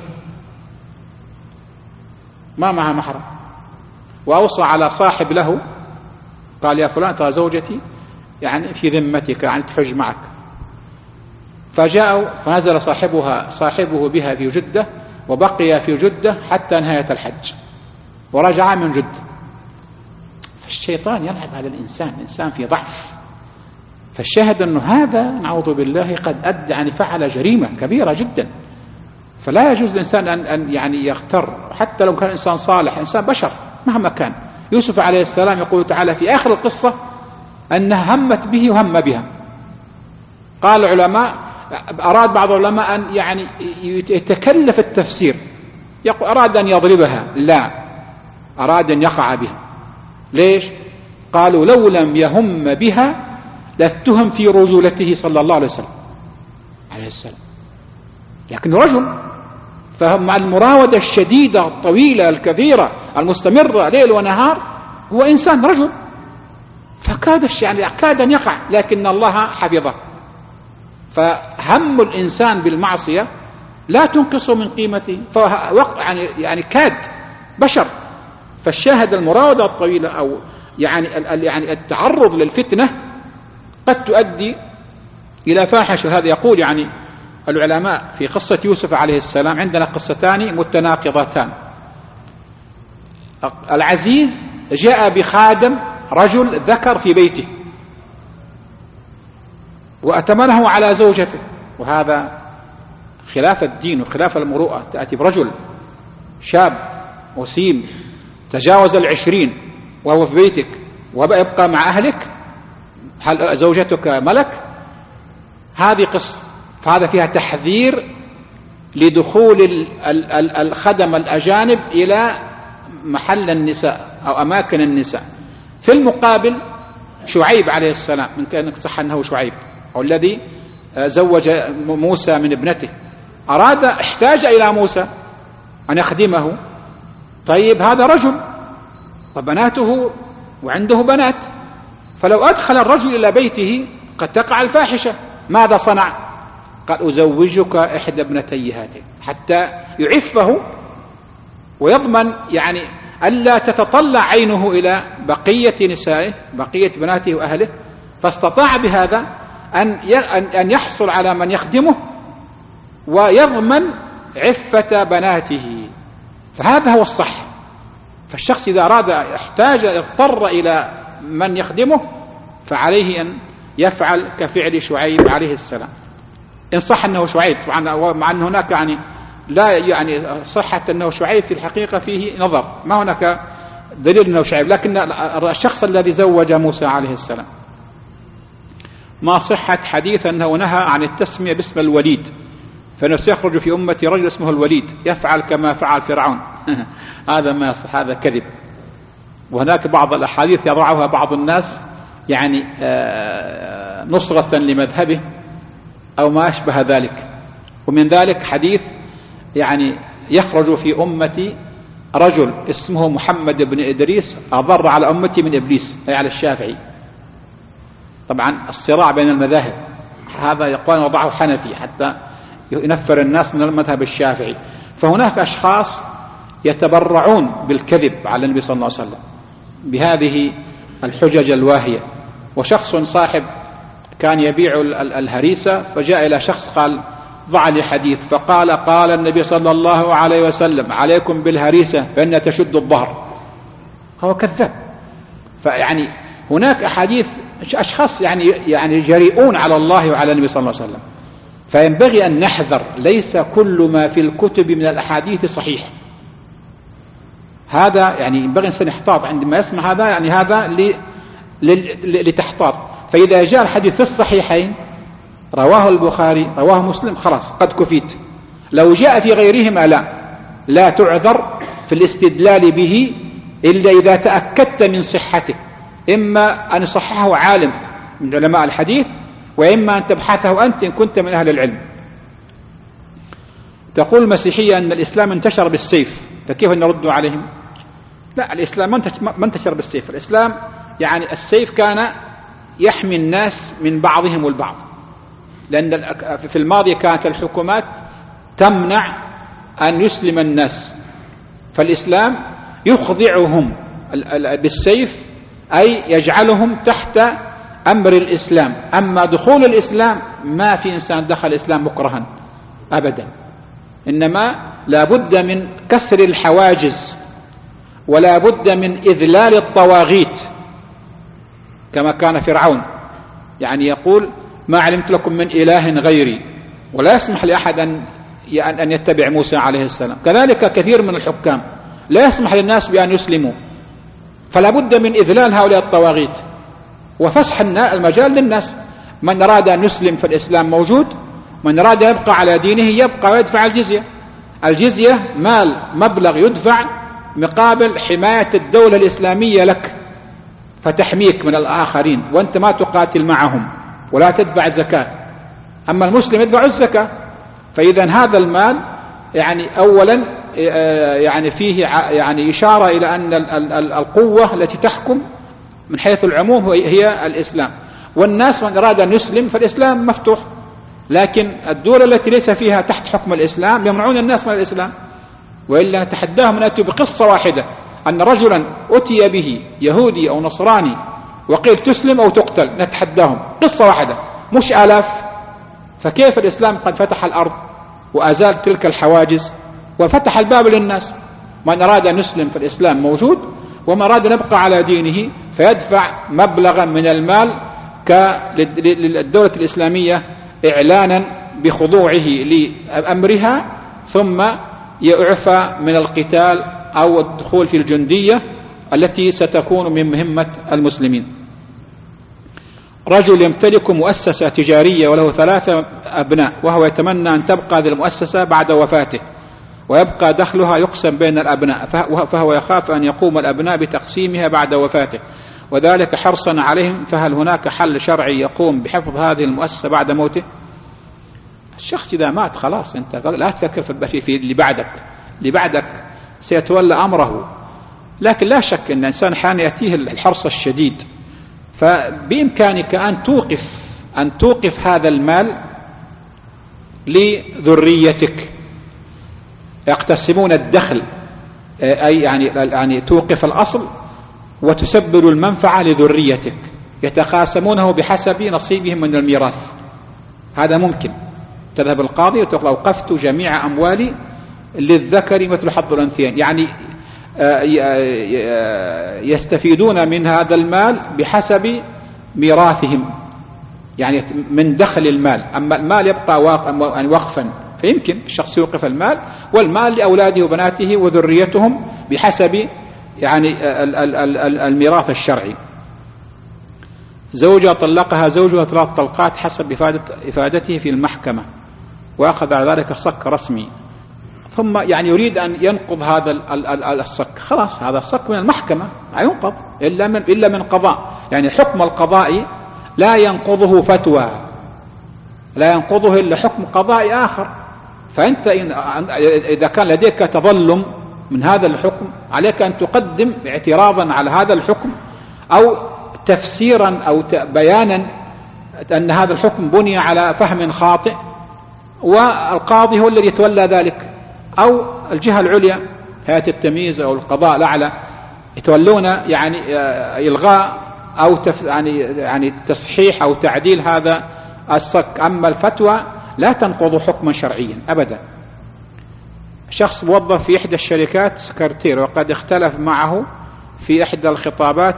ما معها محرم وأوصى على صاحب له قال يا فلان ترى زوجتي يعني في ذمتك يعني تحج معك. فجاءوا فنزل صاحبه بها في جدة وبقي في جدة حتى نهاية الحج ورجع من جدة. فالشيطان يلعب على الإنسان في ضعف. فالشاهد أنه هذا نعوذ بالله قد أدى يعني فعل جريمة كبيرة جدا. فلا يجوز للإنسان أن يعني يغتر حتى لو كان إنسان صالح إنسان بشر مهما كان. يوسف عليه السلام يقول تعالى في آخر القصة أنها همت به وهم بها. قال العلماء أراد بعض العلماء أن يعني يتكلف التفسير يقول أراد أن يضربها لا أراد أن يقع بها. ليش؟ قالوا لو لم يهم بها لاتهم في رجولته صلى الله عليه السلام لكن رجل فمع المراودة الشديدة الطويلة الكثيرة المستمرة ليل ونهار هو إنسان رجل كاد أن يقع لكن الله حفظه. فهم الإنسان بالمعصية لا تنقص من قيمته يعني كاد بشر. فالشاهد المراودة الطويلة أو يعني التعرض للفتنة قد تؤدي إلى فاحشة. هذا يقول يعني العلماء في قصة يوسف عليه السلام عندنا قصتان متناقضتان. العزيز جاء بخادم رجل ذكر في بيته وأتمنه على زوجته وهذا خلاف الدين وخلاف المروءة. تأتي برجل شاب وسيم تجاوز 20 وهو في بيتك ويبقى مع أهلك هل زوجتك ملك؟ هذه قصة. فهذا فيها تحذير لدخول الخدم الأجانب إلى محل النساء أو أماكن النساء. في المقابل شعيب عليه السلام من كان صح أنه شعيب أو الذي زوج موسى من ابنته احتاج إلى موسى أن يخدمه. طيب هذا رجل وبناته وعنده بنات فلو أدخل الرجل إلى بيته قد تقع الفاحشة. ماذا صنع؟ قال أزوجك إحدى ابنتي هاتين حتى يعفه ويضمن يعني ألا تتطلع عينه إلى بقية نسائه بقية بناته وأهله. فاستطاع بهذا أن يحصل على من يخدمه ويضمن عفة بناته. فهذا هو الصح. فالشخص إذا أراد اضطر إلى من يخدمه فعليه أن يفعل كفعل شعيب عليه السلام إن صح أنه شعيب. مع أن هناك يعني لا يعني صحة أنه شعيب في الحقيقة فيه نظر ما هناك دليل أنه شعيب. لكن الشخص الذي زوج موسى عليه السلام ما صحة حديث أنه نهى عن التسمية باسم الوليد فإنه سيخرج في أمتي رجل اسمه الوليد يفعل كما فعل فرعون. هذا ما يصح هذا كذب. وهناك بعض الأحاديث يضعها بعض الناس يعني نصرة لمذهبه أو ما أشبه ذلك. ومن ذلك حديث يعني يخرج في أمتي رجل اسمه محمد بن إدريس أضر على أمتي من إبليس أي على الشافعي. طبعا الصراع بين المذاهب هذا يقول وضعه حنفي حتى ينفر الناس من المذهب الشافعي. فهناك أشخاص يتبرعون بالكذب على النبي صلى الله عليه وسلم بهذه الحجج الواهية. وشخص صاحب كان يبيع الهريسة فجاء إلى شخص قال ضع لي حديث فقال قال النبي صلى الله عليه وسلم عليكم بالهريسة فإنها تشد الظهر. هو كذاب. فيعني هناك أحاديث أشخاص يعني جريئون على الله وعلى النبي صلى الله عليه وسلم. فينبغي أن نحذر ليس كل ما في الكتب من الأحاديث صحيح. هذا يعني ينبغي أن يحتاط عندما يسمع هذا يعني هذا لتحتاط. فإذا جاء الحديث في الصحيحين رواه البخاري رواه مسلم خلاص قد كفيت. لو جاء في غيرهما لا لا تعذر في الاستدلال به إلا إذا تأكدت من صحته، إما أن يصححه عالم من علماء الحديث، وإما أن تبحثه أنت إن كنت من أهل العلم. تقول المسيحية أن الإسلام انتشر بالسيف، فكيف نرد عليهم؟ لا، الإسلام ما انتشر بالسيف. الإسلام يعني السيف كان يحمي الناس من بعضهم البعض، لأن في الماضي كانت الحكومات تمنع أن يسلم الناس، فالإسلام يخضعهم بالسيف، أي يجعلهم تحت أمر الإسلام. أما دخول الإسلام ما في إنسان دخل الإسلام مكرها أبدا، إنما لا بد من كسر الحواجز، ولا بد من إذلال الطواغيت، كما كان فرعون يعني يقول ما علمت لكم من إله غيري، ولا يسمح لأحد أن يتبع موسى عليه السلام. كذلك كثير من الحكام لا يسمح للناس بأن يسلموا، فلا بد من إذلال هؤلاء الطواغيت وفسح المجال للناس. من أراد أن يسلم فالإسلام موجود، من أراد أن يبقى على دينه يبقى ويدفع الجزية. الجزية مال مبلغ يدفع مقابل حماية الدولة الإسلامية لك، فتحميك من الآخرين، وأنت ما تقاتل معهم ولا تدفع الزكاة. أما المسلم يدفع الزكاة. فإذا هذا المال يعني أولا يعني فيه يعني إشارة إلى أن القوة التي تحكم من حيث العموم هي الإسلام، والناس من أراد أن يسلم فالإسلام مفتوح. لكن الدول التي ليس فيها تحت حكم الإسلام يمنعون الناس من الإسلام، وإلا نتحداهم أن يأتوا بقصة واحدة أن رجلا أتي به يهودي أو نصراني وقيل تسلم أو تقتل، نتحداهم قصة واحدة مش آلاف. فكيف الإسلام قد فتح الأرض وأزال تلك الحواجز وفتح الباب للناس؟ من أراد أن يسلم فالإسلام موجود، ومن أراد أن يبقى على دينه فيدفع مبلغا من المال للدولة الإسلامية إعلانا بخضوعه لأمرها، ثم يعفى من القتال أو الدخول في الجندية التي ستكون من مهمة المسلمين. رجل يمتلك مؤسسة تجارية وله 3 أبناء، وهو يتمنى أن تبقى هذه المؤسسة بعد وفاته، ويبقى دخلها يقسم بين الأبناء، فهو يخاف أن يقوم الأبناء بتقسيمها بعد وفاته، وذلك حرصا عليهم. فهل هناك حل شرعي يقوم بحفظ هذه المؤسسة بعد موته؟ الشخص إذا مات خلاص، أنت لا تفكر في اللي بعدك سيتولى أمره. لكن لا شك أن الإنسان أحيانا يأتيه الحرص الشديد، فبإمكانك أن توقف هذا المال لذريتك يقتسمون الدخل، أي يعني توقف الأصل وتسبب المنفعة لذريتك يتقاسمونه بحسب نصيبهم من الميراث. هذا ممكن. تذهب القاضي وتقول أوقفت جميع أموالي للذكر مثل حظ الأنثيين، يعني يستفيدون من هذا المال بحسب ميراثهم، يعني من دخل المال. أما المال يبقى وقفا، فيمكن الشخص يوقف المال والمال لأولاده وبناته وذريتهم بحسب يعني الميراث الشرعي. زوجة طلقها زوجها 3 طلقات حسب إفادته في المحكمة، وأخذ على ذلك صك رسمي، ثم يعني يريد أن ينقض هذا الصك. خلاص هذا الصك من المحكمة لا ينقض إلا من قضاء، يعني حكم القضاء لا ينقضه فتوى، لا ينقضه إلا حكم قضائي آخر. فأنت إذا كان لديك تظلم من هذا الحكم عليك أن تقدم اعتراضا على هذا الحكم، أو تفسيرا أو بيانا أن هذا الحكم بني على فهم خاطئ، والقاضي هو الذي يتولى ذلك، أو الجهة العليا هيئة التمييز أو القضاء الأعلى يتولون يعني إلغاء أو يعني تصحيح أو تعديل هذا الصك. أما الفتوى لا تنقض حكما شرعيا أبدا. شخص موظف في إحدى الشركات سكرتير، وقد اختلف معه في إحدى الخطابات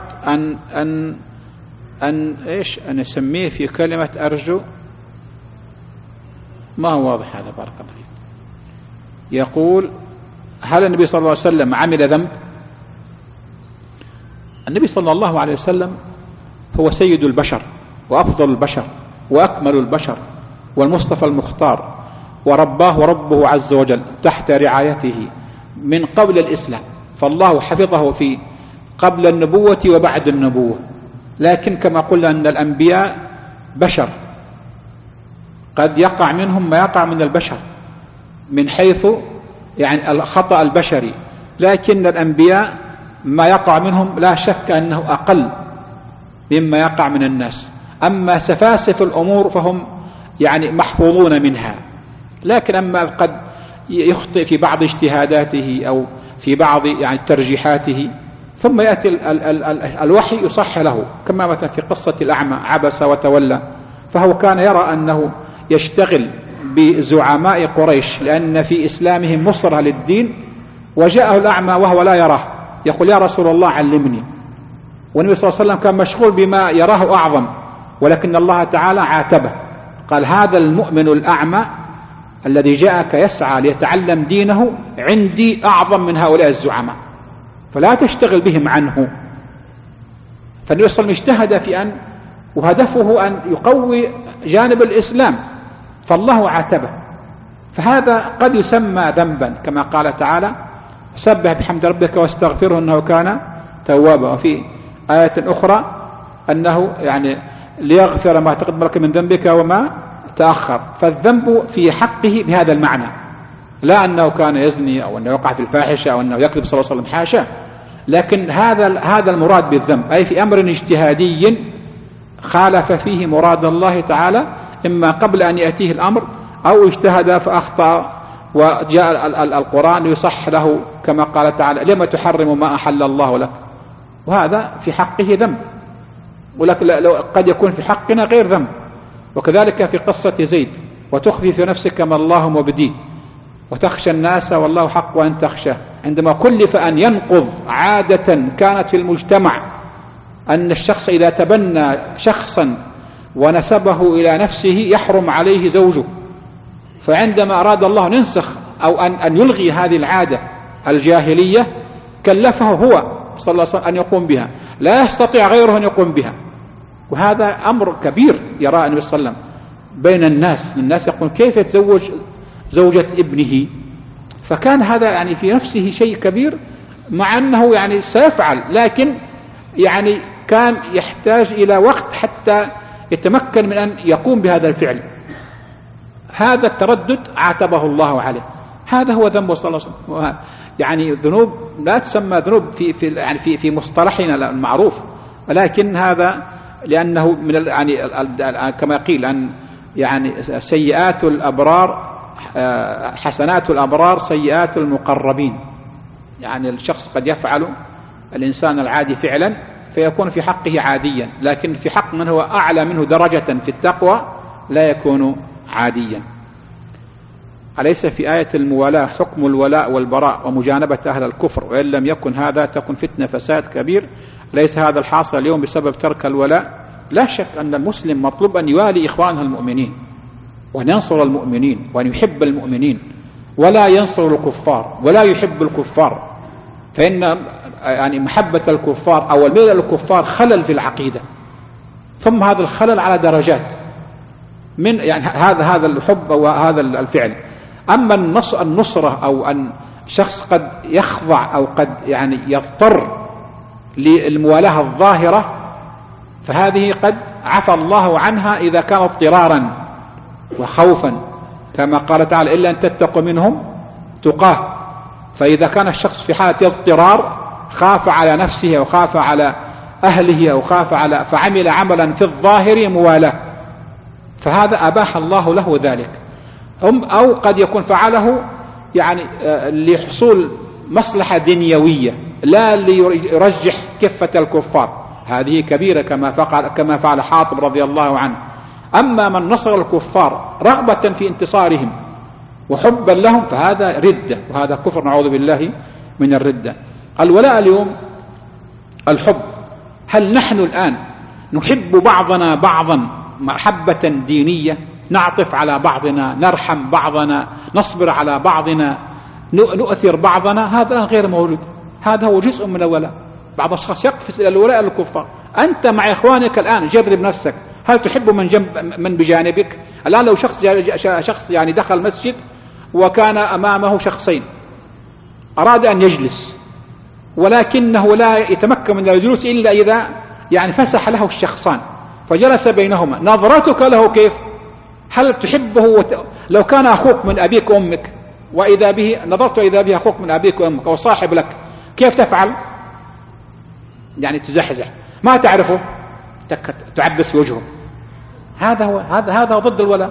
أن يسميه في كلمة أرجو، ما هو واضح هذا، بارك الله فيك. يقول هل النبي صلى الله عليه وسلم عمل ذنب؟ النبي صلى الله عليه وسلم هو سيد البشر وأفضل البشر وأكمل البشر والمصطفى المختار، ورباه ربه عز وجل تحت رعايته من قبل الإسلام، فالله حفظه في قبل النبوة وبعد النبوة. لكن كما قلنا أن الأنبياء بشر، قد يقع منهم ما يقع من البشر من حيث يعني الخطأ البشري، لكن الأنبياء ما يقع منهم لا شك أنه أقل مما يقع من الناس. أما سفاسف الأمور فهم يعني محفوظون منها، لكن أما قد يخطئ في بعض اجتهاداته أو في بعض يعني ترجيحاته، ثم يأتي الوحي يصح له، كما مثلا في قصة الأعمى عبس وتولى، فهو كان يرى أنه يشتغل بزعماء قريش لأن في إسلامهم نصرة للدين، وجاءه الأعمى وهو لا يراه يقول يا رسول الله علمني، والنبي صلى الله عليه وسلم كان مشغول بما يراه أعظم، ولكن الله تعالى عاتبه قال هذا المؤمن الأعمى الذي جاءك يسعى ليتعلم دينه عندي أعظم من هؤلاء الزعماء، فلا تشتغل بهم عنه. فالنبي صلى الله عليه وسلم اجتهد في أن وهدفه أن يقوي جانب الإسلام، فالله عاتبه. فهذا قد يسمى ذنبا كما قال تعالى سبح بحمد ربك واستغفره إنه كان توابا. وفي آية أخرى أنه يعني ليغفر ما تقدم لك من ذنبك وما تأخر. فالذنب في حقه بهذا المعنى، لا أنه كان يزني أو أنه يقع في الفاحشة أو أنه يكذب صلى الله عليه وسلم، حاشا، لكن هذا المراد بالذنب، أي في أمر اجتهادي خالف فيه مراد الله تعالى، إما قبل أن يأتيه الأمر أو اجتهد فأخطأ وجاء القرآن يصح له كما قال تعالى لما تحرم ما أحل الله لك، وهذا في حقه ذنب، ولكن قد يكون في حقنا غير ذنب. وكذلك في قصة زيد وتخفي في نفسك ما الله مبديه وتخشى الناس والله حق أن تخشى، عندما كلف أن ينقض عادة كانت في المجتمع أن الشخص إذا تبنى شخصا ونسبه إلى نفسه يحرم عليه زوجه، فعندما أراد الله ننسخ أو أن يلغي هذه العادة الجاهلية كلفه هو صلى الله عليه وسلم أن يقوم بها، لا يستطيع غيره أن يقوم بها. وهذا أمر كبير يرى النبي صلى الله عليه وسلم بين الناس يقول كيف يتزوج زوجة ابنه، فكان هذا يعني في نفسه شيء كبير، مع أنه يعني سيفعل، لكن يعني كان يحتاج إلى وقت حتى يتمكن من أن يقوم بهذا الفعل. هذا التردد عاتبه الله عليه، هذا هو ذنبه صلى الله عليه وسلم. يعني ذنوب لا تسمى ذنوب في مصطلحنا المعروف، ولكن هذا لأنه من يعني كما قيل أن يعني سيئات الأبرار حسنات الأبرار سيئات المقربين، يعني الشخص قد يفعل الإنسان العادي فعلا فيكون في حقه عاديا، لكن في حق من هو أعلى منه درجة في التقوى لا يكون عاديا. أليس في آية الموالاة حكم الولاء والبراء ومجانبة أهل الكفر، وإن لم يكن هذا تكن فتنة فساد كبير؟ ليس هذا الحاصل اليوم بسبب ترك الولاء؟ لا شك أن المسلم مطلوب أن يوالي إخوانه المؤمنين وأن ينصر المؤمنين وأن يحب المؤمنين، ولا ينصر الكفار ولا يحب الكفار، فإن يعني محبة الكفار أو الميل الكفار خلل في العقيدة، ثم هذا الخلل على درجات من يعني هذا الحب وهذا الفعل. أما النصرة أو أن شخص قد يخضع أو قد يعني يضطر للموالاة الظاهرة، فهذه قد عفى الله عنها إذا كان اضطرارا وخوفا، كما قال تعالى إلا أن تتقوا منهم تقاه. فإذا كان الشخص في حالة اضطرار خاف على نفسه وخاف على أهله أو خاف على فعمل عملا في الظاهر موالاه، فهذا أباح الله له ذلك. أو قد يكون فعله يعني لحصول مصلحة دنيوية لا ليرجح كفة الكفار، هذه كبيرة كما فعل حاطب رضي الله عنه. أما من نصر الكفار رغبة في انتصارهم وحبا لهم فهذا ردة، وهذا كفر نعوذ بالله من الردة. الولاء اليوم الحب، هل نحن الآن نحب بعضنا بعضا محبة دينية، نعطف على بعضنا، نرحم بعضنا، نصبر على بعضنا، نؤثر بعضنا؟ هذا غير موجود، هذا هو جزء من الولاء. بعض الأشخاص يقفز إلى الولاء للكفار. أنت مع إخوانك الآن جرب نفسك، هل تحب من بجانبك؟ الآن لو شخص يعني دخل مسجد وكان أمامه شخصين، أراد أن يجلس، ولكنه لا يتمكن من الجلوس إلا إذا يعني فسح له الشخصان، فجلس بينهما. نظرتك له كيف؟ هل تحبه لو كان أخوك من أبيك وأمك وإذا به نظرت إذا به أخوك من أبيك وأمك أو صاحب لك، كيف تفعل؟ يعني تزحزح، ما تعرفه تعبس في وجهه. هذا ضد الولاء.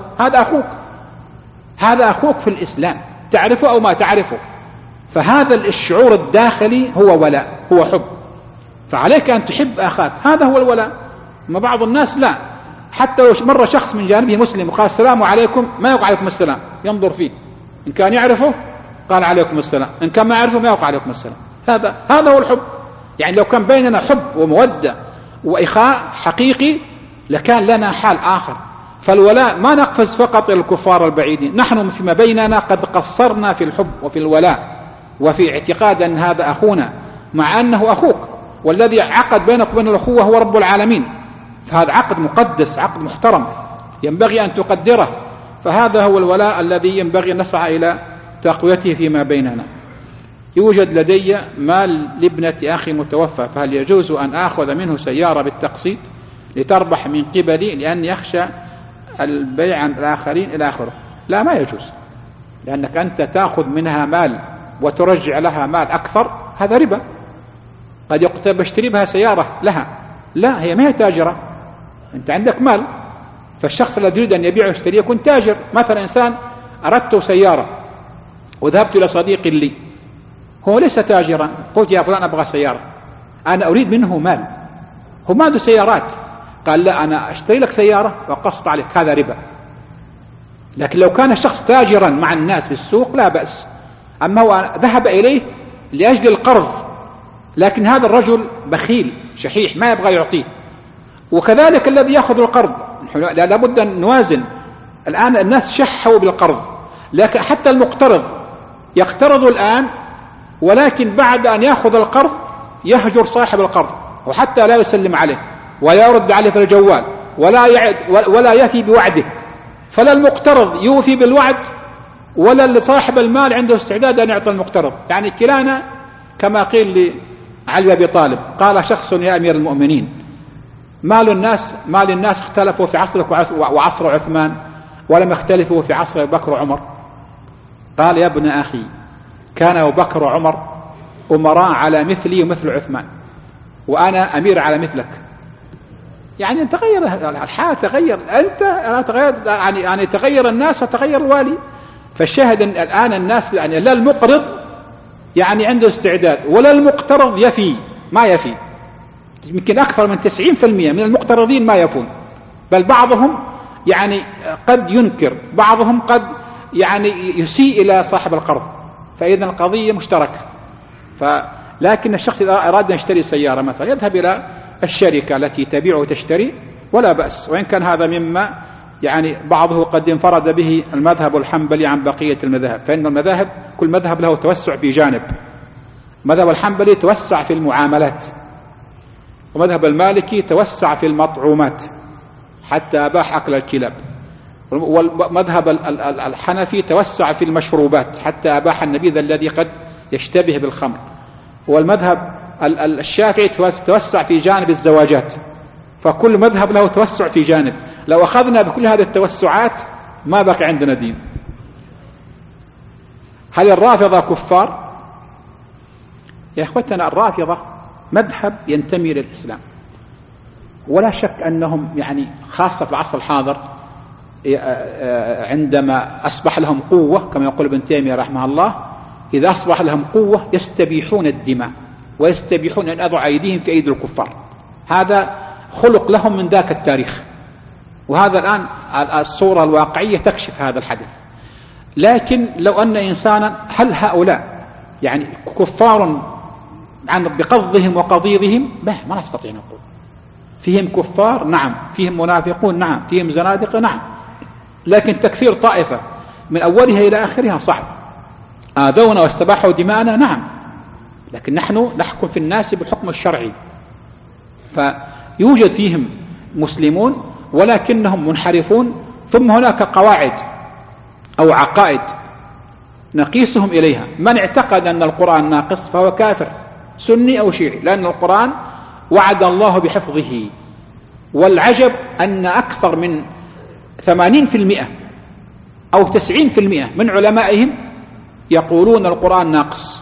هذا أخوك في الإسلام، تعرفه أو ما تعرفه. فهذا الشعور الداخلي هو ولاء، هو حب. فعليك أن تحب أخاك، هذا هو الولاء. ما بعض الناس لا، حتى لو مر شخص من جانبه مسلم وقال السلام عليكم ما يقع عليكم السلام، ينظر فيه، إن كان يعرفه قال عليكم السلام، إن كان ما يعرفه ما يقع عليكم السلام. هذا هو الحب. يعني لو كان بيننا حب ومودة وإخاء حقيقي لكان لنا حال آخر. فالولاء ما نقفز فقط إلى الكفار البعيدين، نحن فيما بيننا قد قصرنا في الحب وفي الولاء وفي اعتقاد أن هذا أخونا، مع أنه أخوك، والذي عقد بينك وبين الأخوة هو رب العالمين. فهذا عقد مقدس، عقد محترم ينبغي أن تقدره. فهذا هو الولاء الذي ينبغي أن نسعى إلى تقويته فيما بيننا. يوجد لدي مال لابنة أخي متوفى، فهل يجوز أن آخذ منه سيارة بالتقسيط لتربح من قبلي لأني أخشى البيع عن الآخرين إلى آخره؟ لا، ما يجوز، لأنك أنت تأخذ منها مال وترجع لها مال أكثر، هذا ربا. قد يقول بشتري بها سيارة لها، لا، هي ما هي تاجرة، أنت عندك مال. فالشخص الذي يريد أن يبيع ويشتري يكون تاجر. مثلا إنسان أردت سيارة وذهبت إلى صديق لي، هو ليس تاجرا، قلت يا فلان أبغى سيارة، أنا أريد منه مال، هو ما عنده سيارات، قال لا أنا أشتري لك سيارة وقسط عليك، هذا ربا. لكن لو كان الشخص تاجرا مع الناس في السوق لا بأس. أما هو ذهب إليه لأجل القرض، لكن هذا الرجل بخيل شحيح ما يبغى يعطيه. وكذلك الذي يأخذ القرض، لابد أن نوازن. الآن الناس شحوا بالقرض، لكن حتى المقترض يقترض الآن، ولكن بعد أن يأخذ القرض يهجر صاحب القرض، وحتى لا يسلم عليه ولا يرد عليه في الجوال ولا يفي بوعده. فلا المقترض يوفي بالوعد ولا لصاحب المال عنده استعداد أن يعطي المقترض. يعني كلانا كما قيل لعلي أبي طالب، قال شخص يا أمير المؤمنين مال الناس اختلفوا في عصرك وعصر عثمان ولم يختلفوا في عصر أبي بكر وعمر. قال يا ابن أخي كان أبو بكر وعمر أمراء على مثلي ومثل عثمان، وأنا أمير على مثلك. يعني تغير الحال، تغير أنت، أنا تغير، يعني تغير الناس وتغير الوالي. فالشاهد الآن الناس يعني لا المقرض يعني عنده استعداد ولا المقترض يفي، ما يفي. يمكن أكثر من 90% من المقترضين ما يفون، بل بعضهم يعني قد ينكر، بعضهم قد يعني يسيء إلى صاحب القرض. فإذا القضية مشتركة. لكن الشخص إذا أراد أن يشتري سيارة مثلا يذهب إلى الشركة التي تبيع وتشتري ولا بأس، وإن كان هذا مما يعني بعضه قد انفرد به المذهب الحنبلي عن بقية المذاهب. فإن المذاهب كل مذهب له توسع في جانب. مذهب الحنبلي توسع في المعاملات، ومذهب المالكي توسع في المطعومات حتى أباح أكل الكلاب، ومذهب الحنفي توسع في المشروبات حتى أباح النبيذ الذي قد يشتبه بالخمر، والمذهب الشافعي توسع في جانب الزواجات. فكل مذهب له توسع في جانب. لو أخذنا بكل هذه التوسعات ما بقي عندنا دين. هل الرافضة كفار؟ يا أخوتنا الرافضة مذهب ينتمي للإسلام، ولا شك أنهم يعني خاصة في العصر الحاضر عندما أصبح لهم قوة كما يقول ابن تيمية رحمه الله، إذا أصبح لهم قوة يستبيحون الدماء ويستبيحون أن أضع أيديهم في أيدي الكفار. هذا خلق لهم من ذاك التاريخ، وهذا الآن الصورة الواقعية تكشف هذا الحدث. لكن لو أن إنسانا، هل هؤلاء يعني كفار عن بقضهم وقضيضهم؟ ما نستطيع نقول. فيهم كفار نعم، فيهم منافقون نعم، فيهم زنادقة نعم، لكن تكفير طائفة من أولها إلى آخرها صعب. آذونا واستباحوا دماءنا نعم، لكن نحن نحكم في الناس بالحكم الشرعي. فيوجد فيهم مسلمون ولكنهم منحرفون. ثم هناك قواعد أو عقائد نقيسهم إليها. من اعتقد أن القرآن ناقص فهو كافر، سني أو شيعي، لأن القرآن وعد الله بحفظه. والعجب أن أكثر من 80% أو 90% من علمائهم يقولون القرآن ناقص.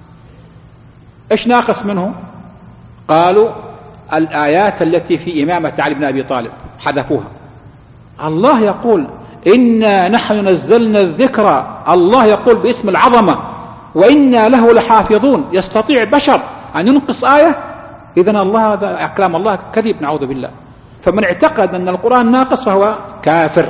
إيش ناقص منه؟ قالوا الآيات التي في إمامة علي بن أبي طالب حذفوها. الله يقول إنا نحن نزلنا الذكر، الله يقول باسم العظمة وإنا له لحافظون. يستطيع بشر أن ينقص آية؟ إذن الله هذا كلام الله كذب، نعوذ بالله. فمن اعتقد أن القرآن ناقص فهو كافر.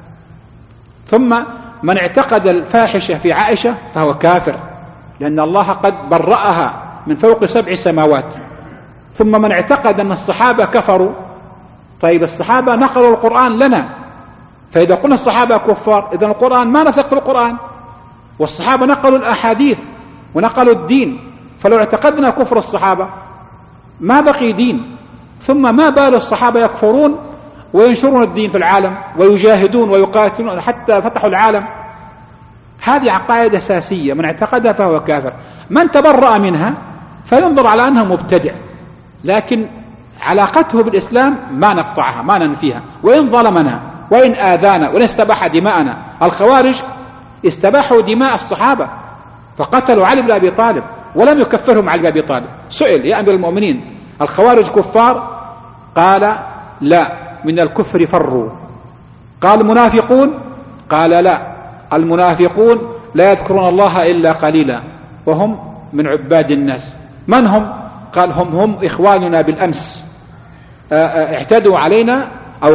ثم من اعتقد الفاحشة في عائشة فهو كافر، لأن الله قد برأها من فوق 7 سماوات. ثم من اعتقد أن الصحابة كفروا، طيب الصحابة نقلوا القرآن لنا، فإذا قلنا الصحابة كفار إذن القرآن ما نثق في القرآن، والصحابة نقلوا الأحاديث ونقلوا الدين، فلو اعتقدنا كفر الصحابة ما بقي دين. ثم ما بال الصحابة يكفرون وينشرون الدين في العالم ويجاهدون ويقاتلون حتى فتحوا العالم. هذه عقائد أساسية، من اعتقدها فهو كافر. من تبرأ منها فينظر على أنه مبتدع، لكن علاقته بالإسلام ما نقطعها ما ننفيها، وإن ظلمنا وإن آذانا وإن استباح دماءنا. الخوارج استباحوا دماء الصحابة فقتلوا علي بن أبي طالب ولم يكفرهم علي بن أبي طالب. سئل يا أمير المؤمنين الخوارج كفار؟ قال لا، من الكفر فروا. قال المنافقون؟ قال لا، المنافقون لا يذكرون الله إلا قليلا وهم من عباد الناس. من هم؟ قال هم إخواننا بالأمس، اعتدوا علينا أو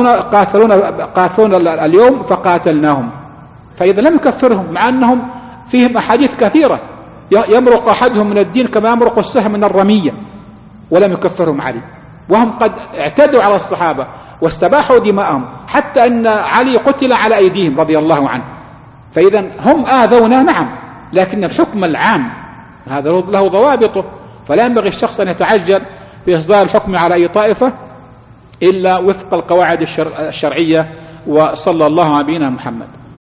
قاتلونا اليوم فقاتلناهم. فإذا لم يكفرهم، مع أنهم فيهم أحاديث كثيرة يمرق أحدهم من الدين كما يمرق السهم من الرمية، ولم يكفرهم علي، وهم قد اعتدوا على الصحابة واستباحوا دماءهم، حتى أن علي قتل على أيديهم رضي الله عنه. فإذا هم آذونا نعم، لكن الحكم العام هذا له ضوابطه، فلا ينبغي الشخص أن يتعجل بإصدار الحكم على أي طائفة إلا وفق القواعد الشرعية. وصلى الله على نبينا محمد.